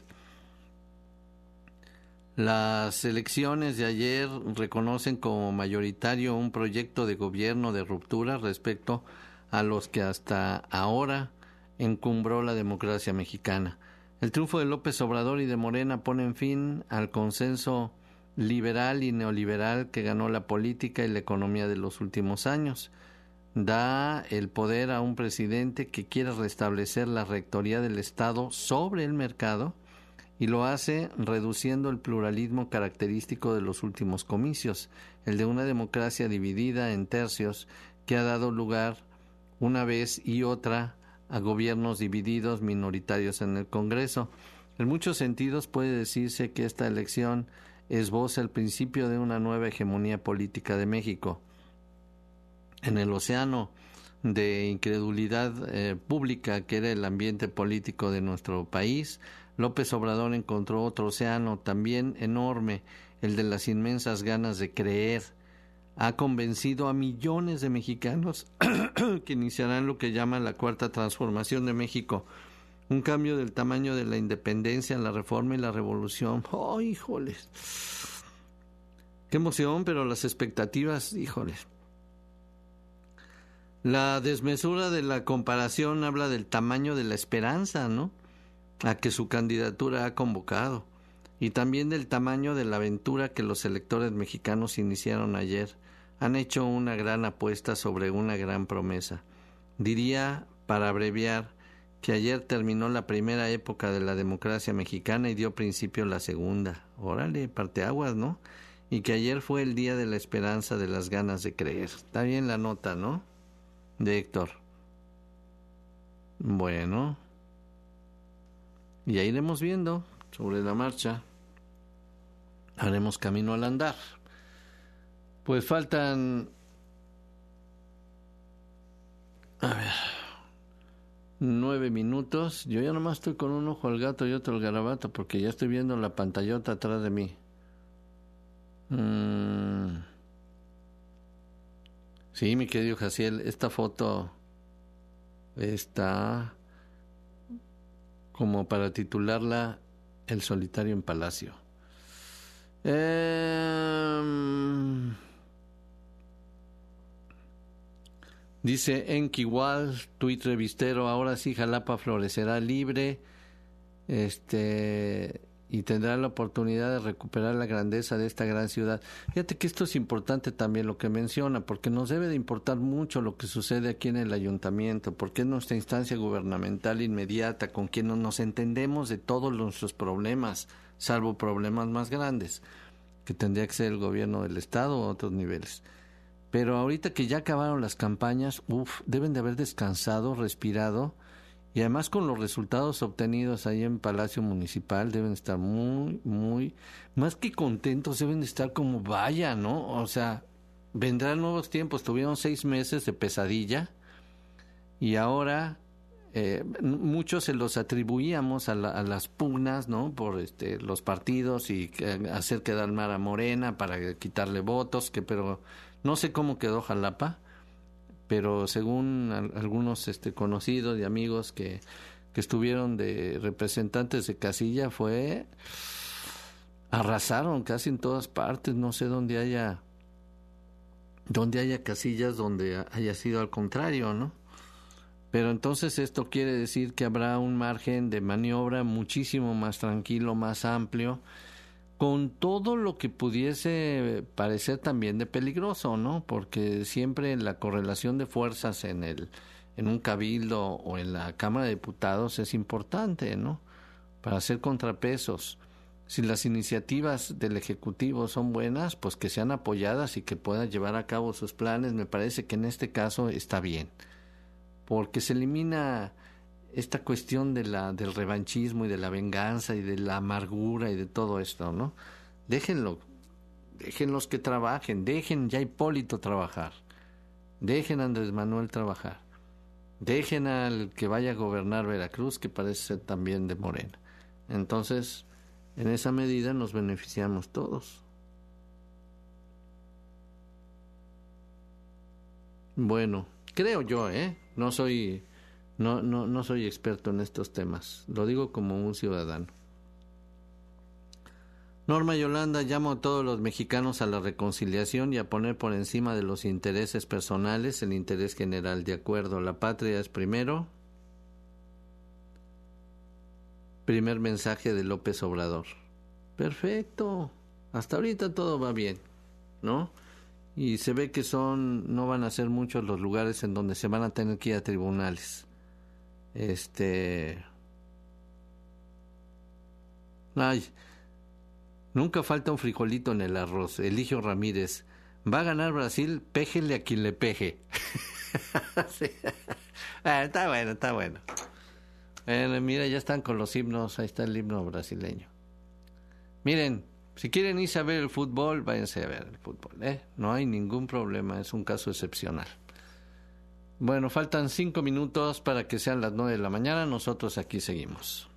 Las elecciones de ayer reconocen como mayoritario un proyecto de gobierno de ruptura respecto a los que hasta ahora encumbró la democracia mexicana. El triunfo de López Obrador y de Morena pone fin al consenso liberal y neoliberal que ganó la política y la economía de los últimos años. Da el poder a un presidente que quiere restablecer la rectoría del Estado sobre el mercado y lo hace reduciendo el pluralismo característico de los últimos comicios, el de una democracia dividida en tercios que ha dado lugar una vez y otra a gobiernos divididos minoritarios en el Congreso. En muchos sentidos puede decirse que esta elección esboza el principio de una nueva hegemonía política de México. En el océano de incredulidad eh, pública que era el ambiente político de nuestro país, López Obrador encontró otro océano también enorme, el de las inmensas ganas de creer. Ha convencido a millones de mexicanos que iniciarán lo que llaman la cuarta transformación de México, un cambio del tamaño de la independencia, la reforma y la revolución. ¡Oh, híjoles! ¡Qué emoción! Pero las expectativas, híjoles. La desmesura de la comparación habla del tamaño de la esperanza, ¿no?, a que su candidatura ha convocado, y también del tamaño de la aventura que los electores mexicanos iniciaron ayer. Han hecho una gran apuesta sobre una gran promesa. Diría, para abreviar, que ayer terminó la primera época de la democracia mexicana y dio principio la segunda. Órale, parteaguas, ¿no? Y que ayer fue el día de la esperanza, de las ganas de creer. Está bien la nota, ¿no?, de Héctor. Bueno, ya iremos viendo sobre la marcha. Haremos camino al andar. Pues faltan, a ver, nueve minutos. Yo ya nomás estoy con un ojo al gato y otro al garabato porque ya estoy viendo la pantallota atrás de mí. Mm. Sí, mi querido Jaciel, esta foto está como para titularla El solitario en Palacio. Eh... Dice Enkiwal, tuit revistero: ahora sí Jalapa florecerá libre, este, y tendrá la oportunidad de recuperar la grandeza de esta gran ciudad. Fíjate que esto es importante también lo que menciona, porque nos debe de importar mucho lo que sucede aquí en el ayuntamiento, porque es nuestra instancia gubernamental inmediata, con quien nos entendemos de todos nuestros problemas, salvo problemas más grandes, que tendría que ser el gobierno del estado o otros niveles. Pero ahorita que ya acabaron las campañas, uff, deben de haber descansado, respirado, y además con los resultados obtenidos ahí en Palacio Municipal deben estar muy, muy, más que contentos, deben de estar como vaya, ¿no? O sea, vendrán nuevos tiempos, tuvieron seis meses de pesadilla y ahora eh, muchos se los atribuíamos a, la, a las pugnas, ¿no? Por este, los partidos y eh, hacer quedar mal a Morena para quitarle votos, que pero no sé cómo quedó Jalapa, pero según a, algunos este, conocidos y amigos que, que estuvieron de representantes de casilla, fue arrasaron casi en todas partes, no sé dónde haya donde haya casillas donde haya sido al contrario, ¿no? Pero entonces esto quiere decir que habrá un margen de maniobra muchísimo más tranquilo, más amplio, con todo lo que pudiese parecer también de peligroso, ¿no? Porque siempre la correlación de fuerzas en el en un cabildo o en la Cámara de Diputados es importante, ¿no? Para hacer contrapesos. Si las iniciativas del Ejecutivo son buenas, pues que sean apoyadas y que puedan llevar a cabo sus planes. Me parece que en este caso está bien, porque se elimina esta cuestión de la del revanchismo y de la venganza y de la amargura y de todo esto, ¿no? Déjenlo, déjenlos que trabajen, dejen ya a Hipólito trabajar, dejen a Andrés Manuel trabajar, dejen al que vaya a gobernar Veracruz, que parece ser también de Morena. Entonces, en esa medida nos beneficiamos todos. Bueno, creo yo, ¿eh? No soy, no, no, no soy experto en estos temas. Lo digo como un ciudadano. Norma Yolanda, llamo a todos los mexicanos a la reconciliación y a poner por encima de los intereses personales el interés general. De acuerdo, la patria es primero. Primer mensaje de López Obrador. Perfecto. Hasta ahorita todo va bien, ¿no? Y se ve que son, no van a ser muchos los lugares en donde se van a tener que ir a tribunales. Este... Ay, nunca falta un frijolito en el arroz. Eligio Ramírez. Va a ganar Brasil, péjele a quien le peje. Sí. Ah, está bueno, está bueno. Eh, mira, ya están con los himnos. Ahí está el himno brasileño. Miren, si quieren irse a ver el fútbol, váyanse a ver el fútbol, ¿eh? No hay ningún problema, es un caso excepcional. Bueno, faltan cinco minutos para que sean las nueve de la mañana. Nosotros aquí seguimos.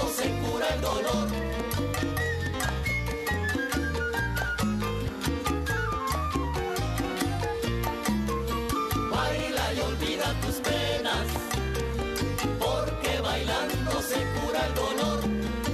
bailando se cura el dolor. Baila y olvida tus penas, porque bailando se cura el dolor.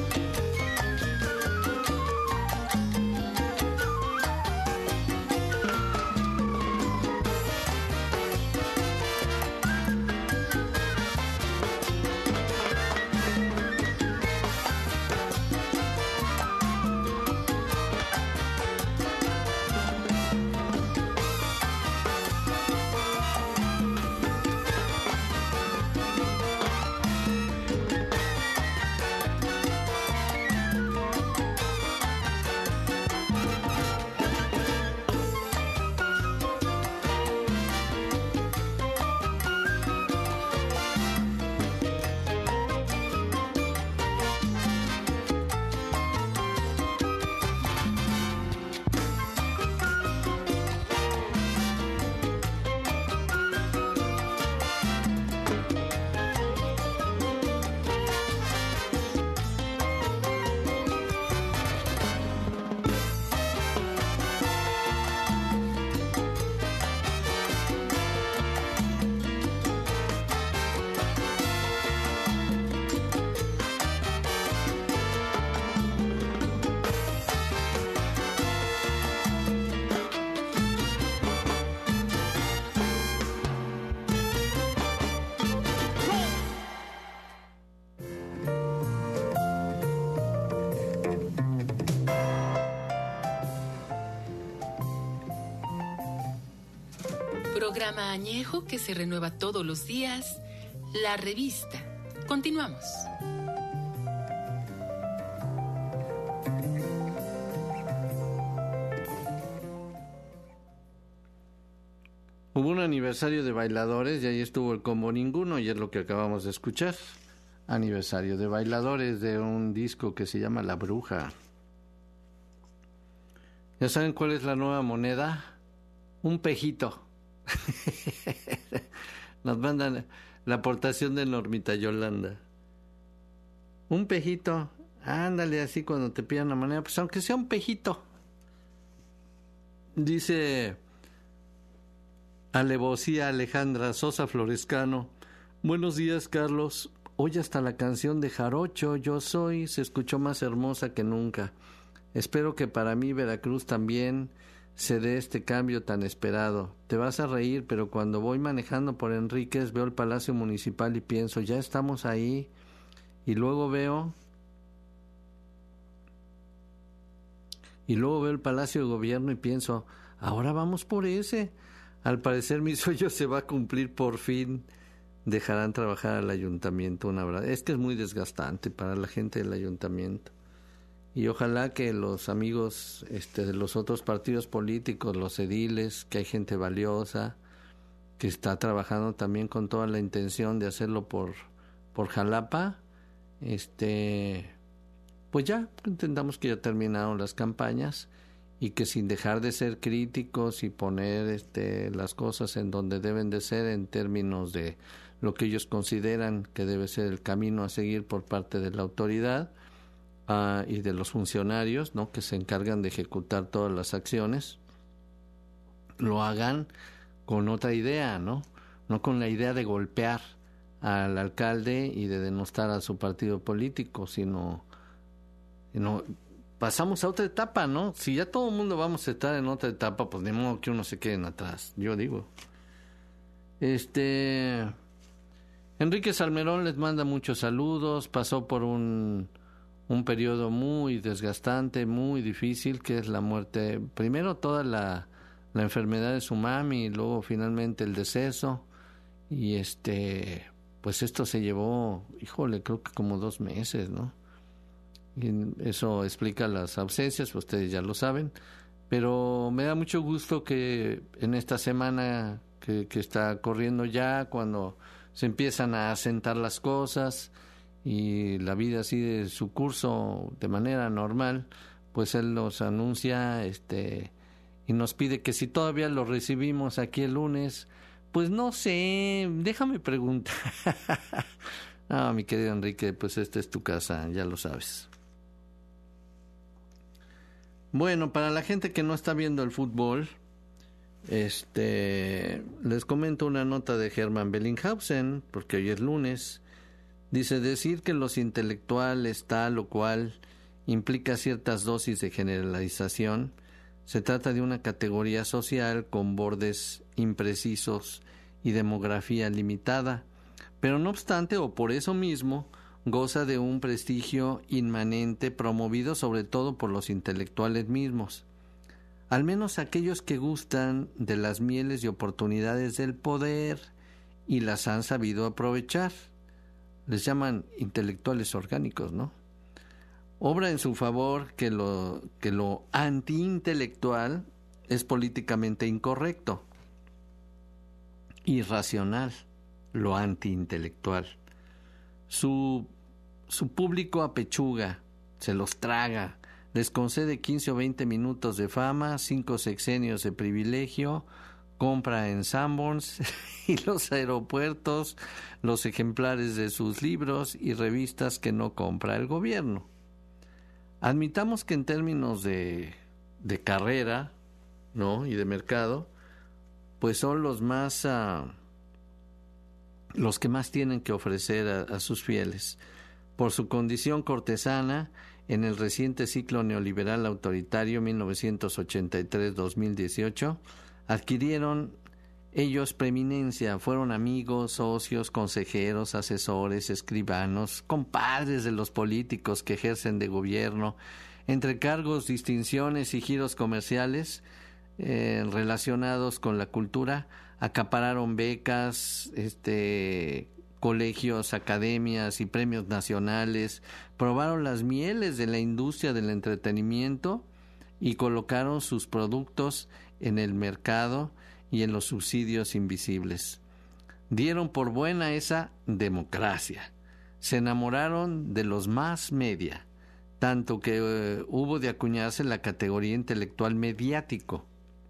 Programa añejo que se renueva todos los días, La Revista. Continuamos. Hubo un aniversario de bailadores y ahí estuvo el Como Ninguno y es lo que acabamos de escuchar. Aniversario de bailadores de un disco que se llama La Bruja. ¿Ya saben cuál es la nueva moneda? Un pejito. Nos mandan la aportación de Normita Yolanda. Un pejito. Ándale, así cuando te pidan la moneda, pues aunque sea un pejito. Dice Alevosía Alejandra Sosa Florescano. Buenos días, Carlos. Hoy hasta la canción de Jarocho, Yo Soy, se escuchó más hermosa que nunca. Espero que para mí Veracruz también se dé este cambio tan esperado. Te vas a reír, pero cuando voy manejando por Enríquez veo el Palacio Municipal y pienso, ya estamos ahí. Y luego veo... Y luego veo el Palacio de Gobierno y pienso, ahora vamos por ese. Al parecer mi sueño se va a cumplir por fin. Dejarán trabajar al ayuntamiento, una verdad. Es que es muy desgastante para la gente del ayuntamiento. Y ojalá que los amigos este, de los otros partidos políticos, los ediles, que hay gente valiosa, que está trabajando también con toda la intención de hacerlo por, por Jalapa, este, pues ya entendamos que ya terminaron las campañas y que sin dejar de ser críticos y poner este, las cosas en donde deben de ser en términos de lo que ellos consideran que debe ser el camino a seguir por parte de la autoridad, Uh, y de los funcionarios, ¿no?, que se encargan de ejecutar todas las acciones, lo hagan con otra idea, ¿no? No con la idea de golpear al alcalde y de denostar a su partido político, sino, sino pasamos a otra etapa, ¿no? Si ya todo el mundo vamos a estar en otra etapa, pues de modo que uno se queden atrás, yo digo. Este Enrique Salmerón les manda muchos saludos, pasó por un un periodo muy desgastante, muy difícil, que es la muerte, primero toda la, la enfermedad de su mami y luego finalmente el deceso, y este pues esto se llevó, híjole, creo que como dos meses, ¿no? Y eso explica las ausencias, ustedes ya lo saben, pero me da mucho gusto que en esta semana que, que está corriendo ya, cuando se empiezan a asentar las cosas y la vida sigue su curso de manera normal, pues él nos anuncia este y nos pide que si todavía lo recibimos aquí el lunes, pues no sé, déjame preguntar, Ah, mi querido Enrique, pues esta es tu casa, ya lo sabes. Bueno, para la gente que no está viendo el fútbol, este, les comento una nota de Hermann Bellinghausen, porque hoy es lunes. Dice, decir que los intelectuales tal o cual implica ciertas dosis de generalización. Se trata de una categoría social con bordes imprecisos y demografía limitada, pero no obstante, o por eso mismo, goza de un prestigio inmanente promovido sobre todo por los intelectuales mismos, al menos aquellos que gustan de las mieles y oportunidades del poder y las han sabido aprovechar. Les llaman intelectuales orgánicos, ¿no? Obra en su favor que lo, que lo antiintelectual es políticamente incorrecto, irracional, lo antiintelectual. Su, su público apechuga, se los traga, les concede quince o veinte minutos de fama, cinco sexenios de privilegio, compra en Sanborns y los aeropuertos los ejemplares de sus libros y revistas que no compra el gobierno. Admitamos que en términos de, de carrera, ¿no?, y de mercado, pues son los más uh, los que más tienen que ofrecer a, a sus fieles. Por su condición cortesana, en el reciente ciclo neoliberal autoritario mil novecientos ochenta y tres a dos mil dieciocho, adquirieron ellos preeminencia, fueron amigos, socios, consejeros, asesores, escribanos, compadres de los políticos que ejercen de gobierno, entre cargos, distinciones y giros comerciales eh, relacionados con la cultura, acapararon becas, este, colegios, academias y premios nacionales, probaron las mieles de la industria del entretenimiento y colocaron sus productos en el mercado y en los subsidios invisibles. Dieron por buena esa democracia. Se enamoraron de los más media, tanto que eh, hubo de acuñarse la categoría intelectual mediático,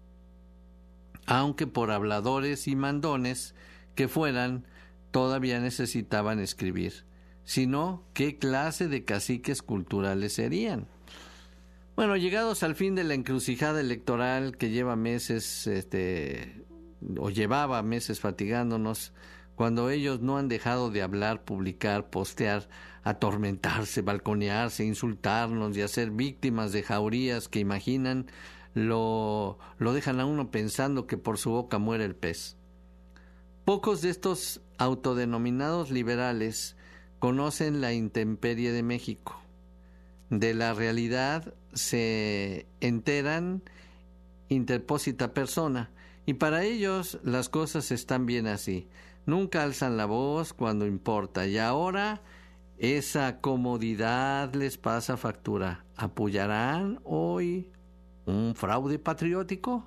aunque por habladores y mandones que fueran, todavía necesitaban escribir. Si no, ¿qué clase de caciques culturales serían? Bueno, llegados al fin de la encrucijada electoral que lleva meses, este, o llevaba meses fatigándonos, cuando ellos no han dejado de hablar, publicar, postear, atormentarse, balconearse, insultarnos y hacer víctimas de jaurías que imaginan, lo, lo dejan a uno pensando que por su boca muere el pez. Pocos de estos autodenominados liberales conocen la intemperie de México. De la realidad se enteran interpósita persona, y para ellos las cosas están bien así. Nunca alzan la voz cuando importa, y ahora esa comodidad les pasa factura. ¿Apoyarán hoy un fraude patriótico?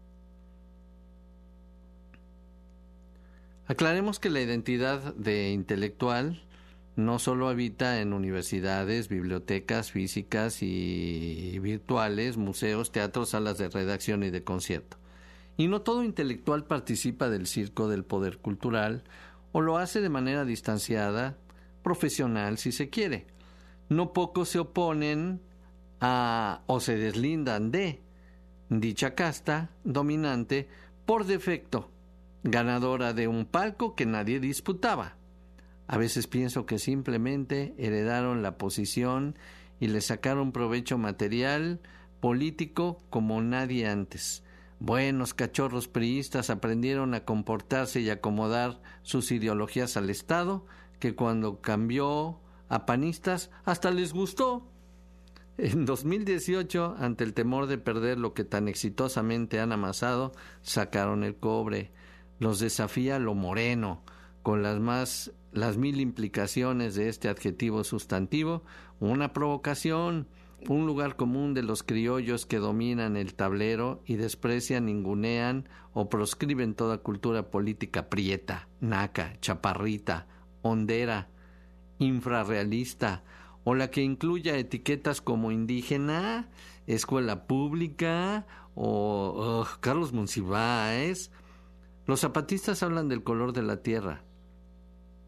Aclaremos que la identidad de intelectual no solo habita en universidades, bibliotecas físicas y virtuales, museos, teatros, salas de redacción y de concierto. Y no todo intelectual participa del circo del poder cultural, o lo hace de manera distanciada, profesional si se quiere. No pocos se oponen a o se deslindan de dicha casta dominante por defecto, ganadora de un palco que nadie disputaba. A veces pienso que simplemente heredaron la posición y le sacaron provecho material, político como nadie antes. Buenos cachorros priistas aprendieron a comportarse y acomodar sus ideologías al Estado, que cuando cambió a panistas hasta les gustó. En dos mil dieciocho, ante el temor de perder lo que tan exitosamente han amasado, sacaron el cobre. Los desafía lo moreno, con las más las mil implicaciones de este adjetivo sustantivo, una provocación, un lugar común de los criollos que dominan el tablero y desprecian, ningunean o proscriben toda cultura política prieta, naca, chaparrita, hondera, infrarrealista, o la que incluya etiquetas como indígena, escuela pública o uh, Carlos Monsiváis. Los zapatistas hablan del color de la tierra,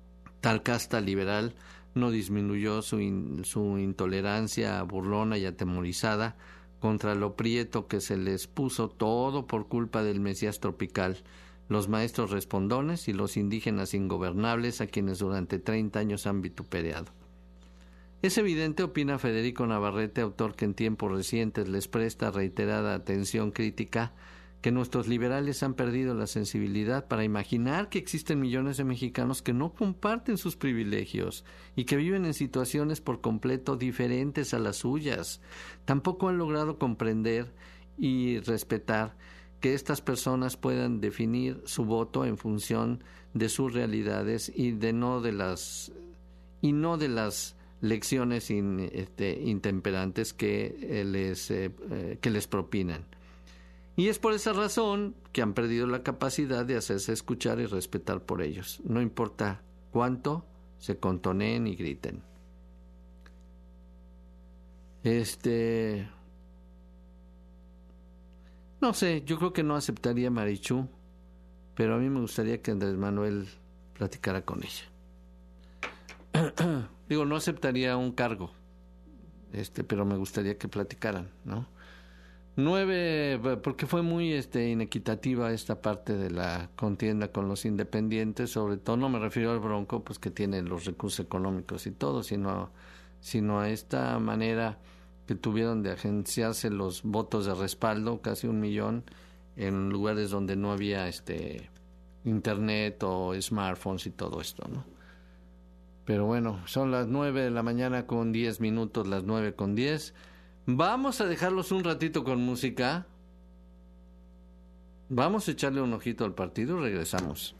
Tal casta liberal no disminuyó su, in, su intolerancia burlona y atemorizada contra lo prieto que se les puso, todo por culpa del Mesías tropical, los maestros respondones y los indígenas ingobernables a quienes durante treinta años han vituperado. Es evidente, opina Federico Navarrete, autor que en tiempos recientes les presta reiterada atención crítica, que nuestros liberales han perdido la sensibilidad para imaginar que existen millones de mexicanos que no comparten sus privilegios y que viven en situaciones por completo diferentes a las suyas. Tampoco han logrado comprender y respetar que estas personas puedan definir su voto en función de sus realidades y de no de las y no de las lecciones in, este, intemperantes que eh, les eh, eh, que les propinan. Y es por esa razón que han perdido la capacidad de hacerse escuchar y respetar por ellos, no importa cuánto se contoneen y griten. Este, no sé, yo creo que no aceptaría Marichú, pero a mí me gustaría que Andrés Manuel platicara con ella. Digo, no aceptaría un cargo, este, pero me gustaría que platicaran, ¿no? Nueve, porque fue muy este inequitativa esta parte de la contienda con los independientes, sobre todo no me refiero al Bronco, pues que tiene los recursos económicos y todo, sino, sino a esta manera que tuvieron de agenciarse los votos de respaldo, casi un millón, en lugares donde no había este internet o smartphones y todo esto, ¿no? Pero bueno, son las nueve de la mañana con diez minutos, las nueve con diez. Vamos a dejarlos un ratito con música. Vamos a echarle un ojito al partido y regresamos.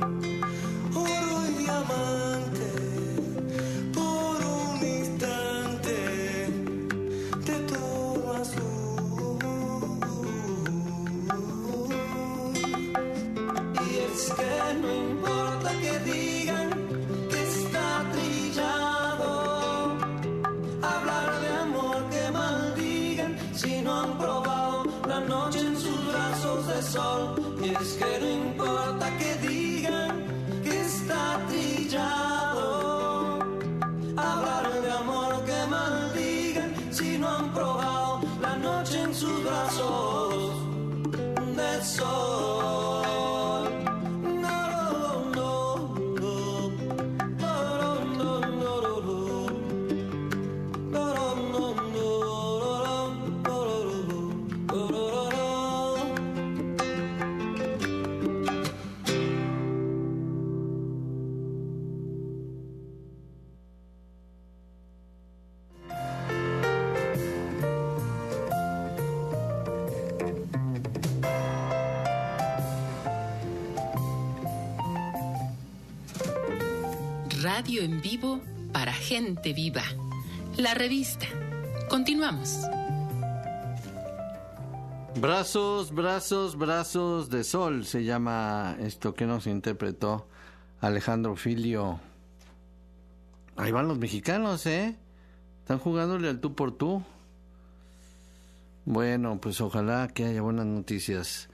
Por un instante sol. Y es que no importa que digan que está trillado, hablar de amor que maldigan si no han probado la noche en sus brazos del sol. Radio en vivo para gente viva. La revista. Continuamos. Brazos, brazos, brazos de sol se llama esto que nos interpretó Alejandro Filio. Ahí van los mexicanos, ¿eh? Están jugándole al tú por tú. Bueno, pues ojalá que haya buenas noticias.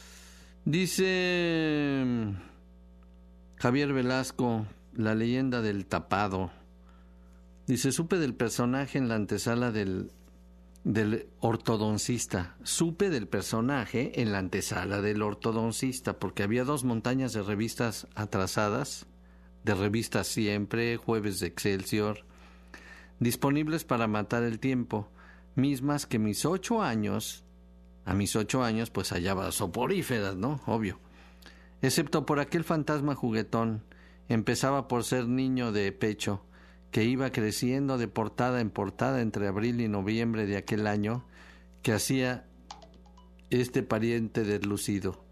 Dice Javier Velasco, la leyenda del tapado. Dice, supe del personaje en la antesala del, del ortodoncista. Supe del personaje en la antesala del ortodoncista, porque había dos montañas de revistas atrasadas, de revistas Siempre, Jueves de Excelsior, disponibles para matar el tiempo, mismas que mis ocho años, a mis ocho años pues hallaba soporíferas, ¿no? Obvio. Excepto por aquel fantasma juguetón. Empezaba por ser niño de pecho, que iba creciendo de portada en portada entre abril y noviembre de aquel año, que hacía este pariente deslucido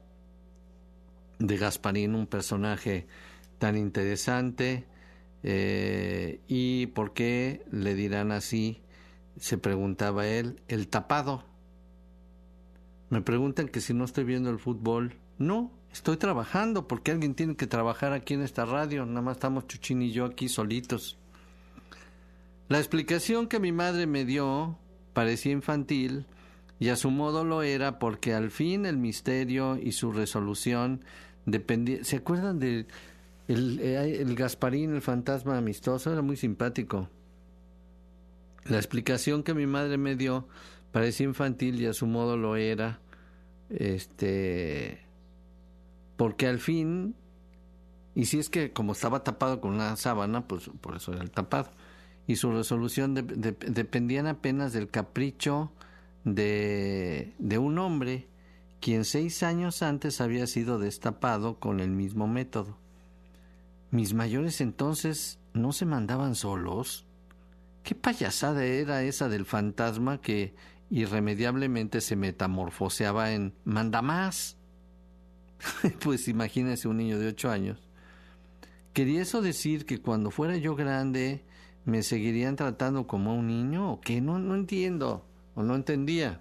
de Gasparín, un personaje tan interesante. Eh, ¿y por qué le dirán así? Se preguntaba él, el tapado. Me preguntan que si no estoy viendo el fútbol. No, estoy trabajando, porque alguien tiene que trabajar aquí en esta radio. Nada más estamos Chuchín y yo aquí solitos. La explicación que mi madre me dio parecía infantil, y a su modo lo era, porque al fin el misterio y su resolución dependía. ¿Se acuerdan de el, el Gasparín, el fantasma amistoso? Era muy simpático. La explicación que mi madre me dio parecía infantil y a su modo lo era, este, porque al fin, y si es que como estaba tapado con una sábana, pues por eso era el tapado, y su resolución de, de, dependían apenas del capricho de, de un hombre quien seis años antes había sido destapado con el mismo método. Mis mayores entonces no se mandaban solos. ¿Qué payasada era esa del fantasma que irremediablemente se metamorfoseaba en manda más? Pues imagínese un niño de ocho años. ¿Quería eso decir que cuando fuera yo grande me seguirían tratando como a un niño o qué? No, no entiendo o no entendía.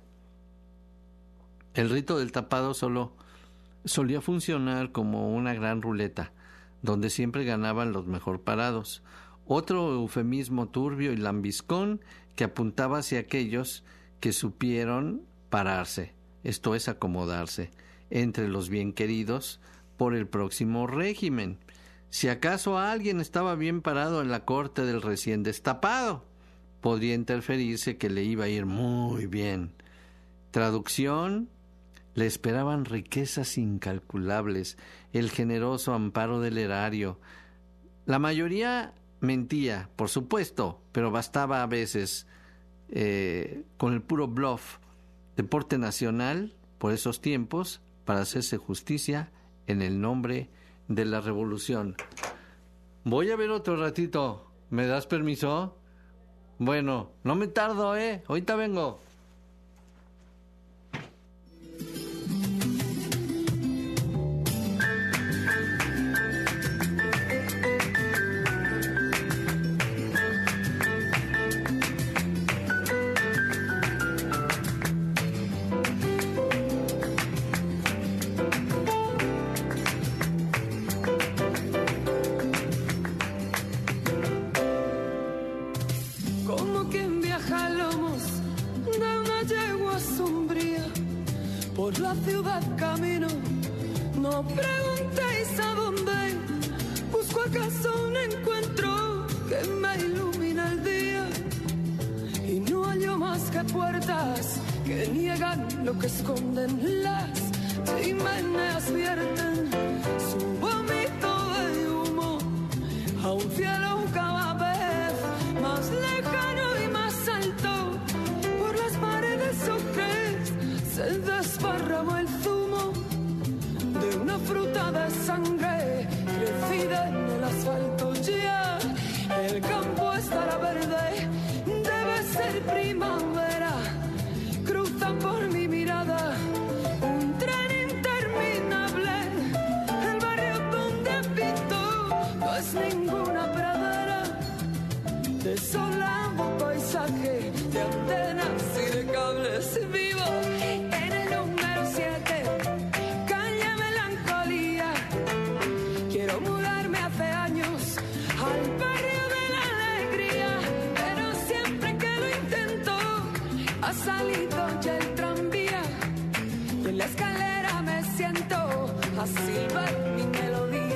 El rito del tapado solo solía funcionar como una gran ruleta, donde siempre ganaban los mejor parados. Otro eufemismo turbio y lambiscón que apuntaba hacia aquellos que supieron pararse, esto es acomodarse, entre los bien queridos por el próximo régimen. Si acaso alguien estaba bien parado en la corte del recién destapado, podría interferirse que le iba a ir muy bien. Traducción: le esperaban riquezas incalculables, el generoso amparo del erario. La mayoría mentía, por supuesto, pero bastaba a veces eh, con el puro bluff de porte nacional por esos tiempos para hacerse justicia en el nombre de la revolución. Voy a ver otro ratito. ¿Me das permiso? Bueno, no me tardo, ¿eh? Ahorita vengo. Por la ciudad camina No preguntéis a dónde, busco acaso un encuentro que me ilumina el día. Y no hallo más que puertas que niegan lo que esconden las chimeneas, vierten su vómito de humo a un cielo cada vez más lejano y más alto. Por las paredes ocres se desparramó el zumo de una fruta de sangre crecida en el asfalto. Ya el campo estará verde, debe ser primavera. Cruzan por mi mirada un tren interminable. El barrio donde habito no es ninguna pradera. Desolado paisaje de antenas y de cables. Vivo en el número siete, calle Melancolía. Quiero mudarme hace años al barrio de la alegría, pero siempre que lo intento ha salido ya el tranvía y en la escalera me siento a silbar mi melodía.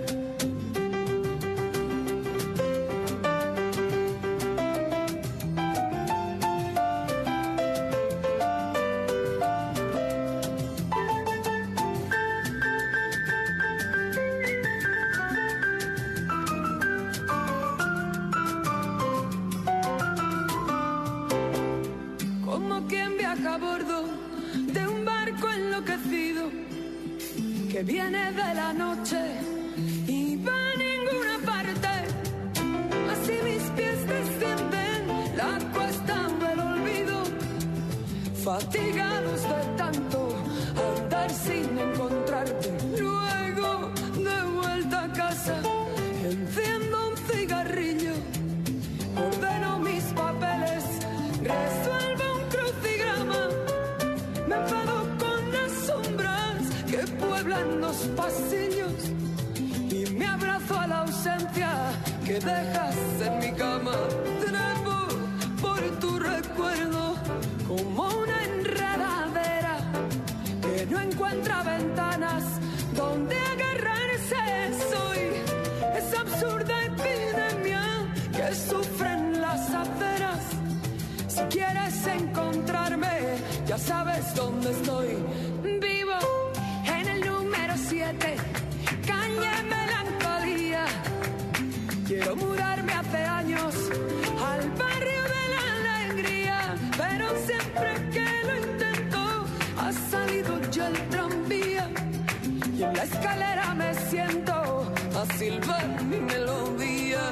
Como quien viaja a bordo de un barco enloquecido que viene de la noche y va a ninguna parte. Así mis pies descienden la cuesta del olvido, fatigados de tanto andar sin encontrarte. Luego de vuelta a casa enciendo un cigarrillo, ordeno mis papeles, resuelvo un crucigrama, me enfado con las sombras que pueblan los pasillos y me abrazo a la ausencia que dejas en mi cama. Trepo por tu recuerdo como una enredadera que no encuentra ventanas donde agarrarse. Soy esa absurda epidemia que sufren las aceras. Si quieres encontrarme, ya sabes dónde estoy. Vivo en el número siete, calle Melancolía. Quiero mudarme hace años al barrio de la alegría, pero siempre que lo intento ha salido ya el tranvía y en la escalera me siento a silbar mi melodía.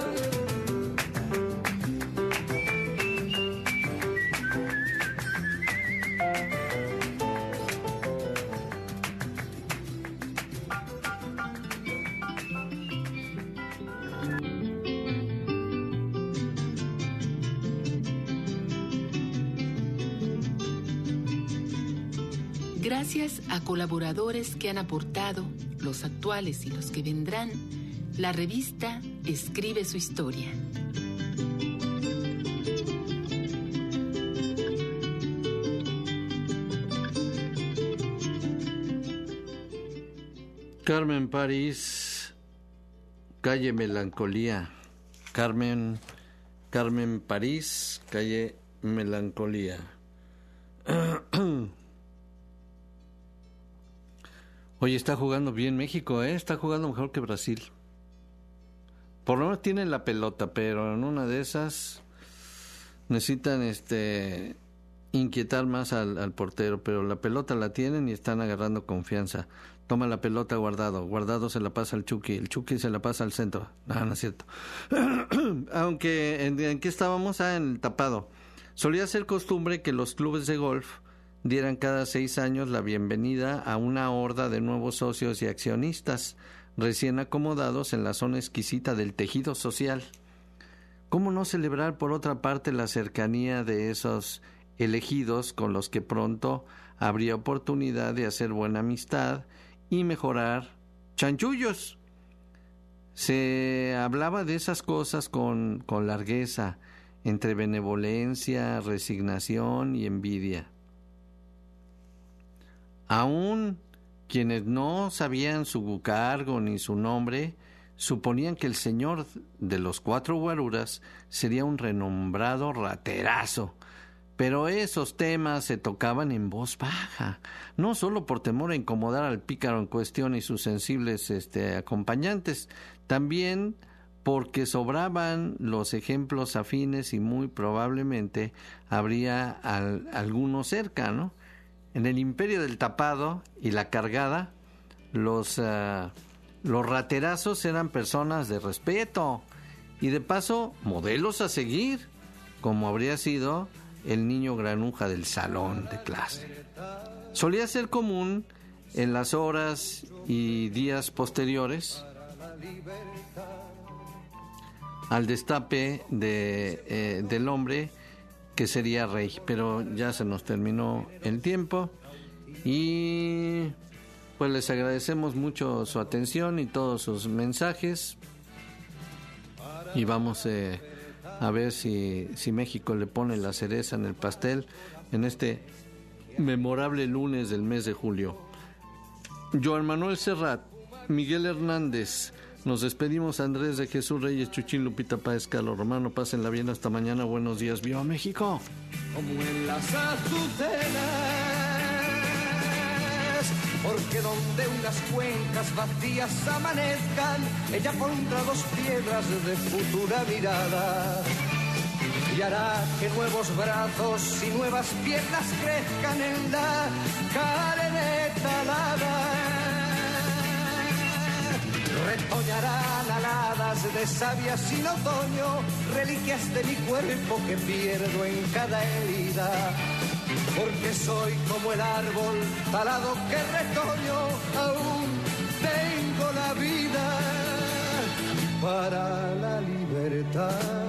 Gracias a colaboradores que han aportado, los actuales y los que vendrán, la revista escribe su historia. Carmen París, calle Melancolía. Carmen, Carmen París, calle Melancolía. Oye, está jugando bien México, ¿eh? Está jugando mejor que Brasil. Por lo menos tienen la pelota, pero en una de esas necesitan este inquietar más al, al portero, pero la pelota la tienen y están agarrando confianza. Toma la pelota Guardado, Guardado se la pasa al Chucky, el Chucky se la pasa al centro. No, no es cierto. Aunque, ¿en, ¿en qué estábamos? Ah, en el tapado. Solía ser costumbre que los clubes de golf dieran cada seis años la bienvenida a una horda de nuevos socios y accionistas recién acomodados en la zona exquisita del tejido social. ¿Cómo no celebrar, por otra parte, la cercanía de esos elegidos con los que pronto habría oportunidad de hacer buena amistad y mejorar chanchullos? Se hablaba de esas cosas con, con largueza, entre benevolencia, resignación y envidia. Aún Quienes no sabían su cargo ni su nombre suponían que el señor de los cuatro guaruras sería un renombrado raterazo. Pero esos temas se tocaban en voz baja, no solo por temor a incomodar al pícaro en cuestión y sus sensibles este, acompañantes, también porque sobraban los ejemplos afines y muy probablemente habría al, alguno cerca, ¿no? En el imperio del tapado y la cargada, los, uh, los raterazos eran personas de respeto y de paso modelos a seguir, como habría sido el niño granuja del salón de clase. Solía ser común en las horas y días posteriores al destape de, eh, del hombre que sería rey, pero ya se nos terminó el tiempo y pues les agradecemos mucho su atención y todos sus mensajes y vamos eh, a ver si, si México le pone la cereza en el pastel en este memorable lunes del mes de julio. Joan Manuel Serrat, Miguel Hernández, nos despedimos. Andrés de Jesús Reyes, Chuchín, Lupita Páez, Carlos Romano, pásenla bien, hasta mañana, buenos días, ¡viva México! Como en las azucenas, porque donde unas cuencas vacías amanezcan, ella pondrá dos piedras de futura mirada y hará que nuevos brazos y nuevas piernas crezcan en la carne talada. Retoñarán aladas de savia sin otoño, reliquias de mi cuerpo que pierdo en cada herida. Porque soy como el árbol talado que retoño, aún tengo la vida para la libertad.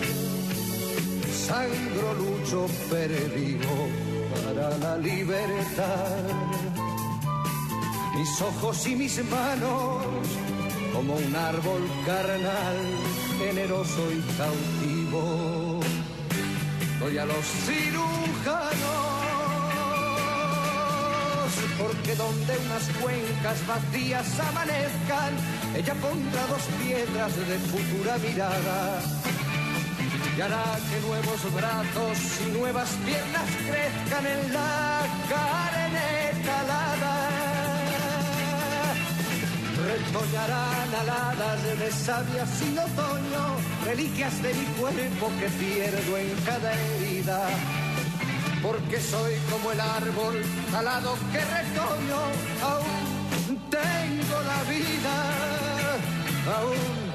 Sangro, lucho, perdido para la libertad. Mis ojos y mis manos como un árbol carnal, generoso y cautivo, doy a los cirujanos, porque donde unas cuencas vacías amanezcan, ella pondrá dos piedras de futura mirada y hará que nuevos brazos y nuevas piernas crezcan en la carne talada. Retoñarán aladas de savia sin otoño, reliquias de mi cuerpo que pierdo en cada herida. Porque soy como el árbol talado que retoño, aún tengo la vida, aún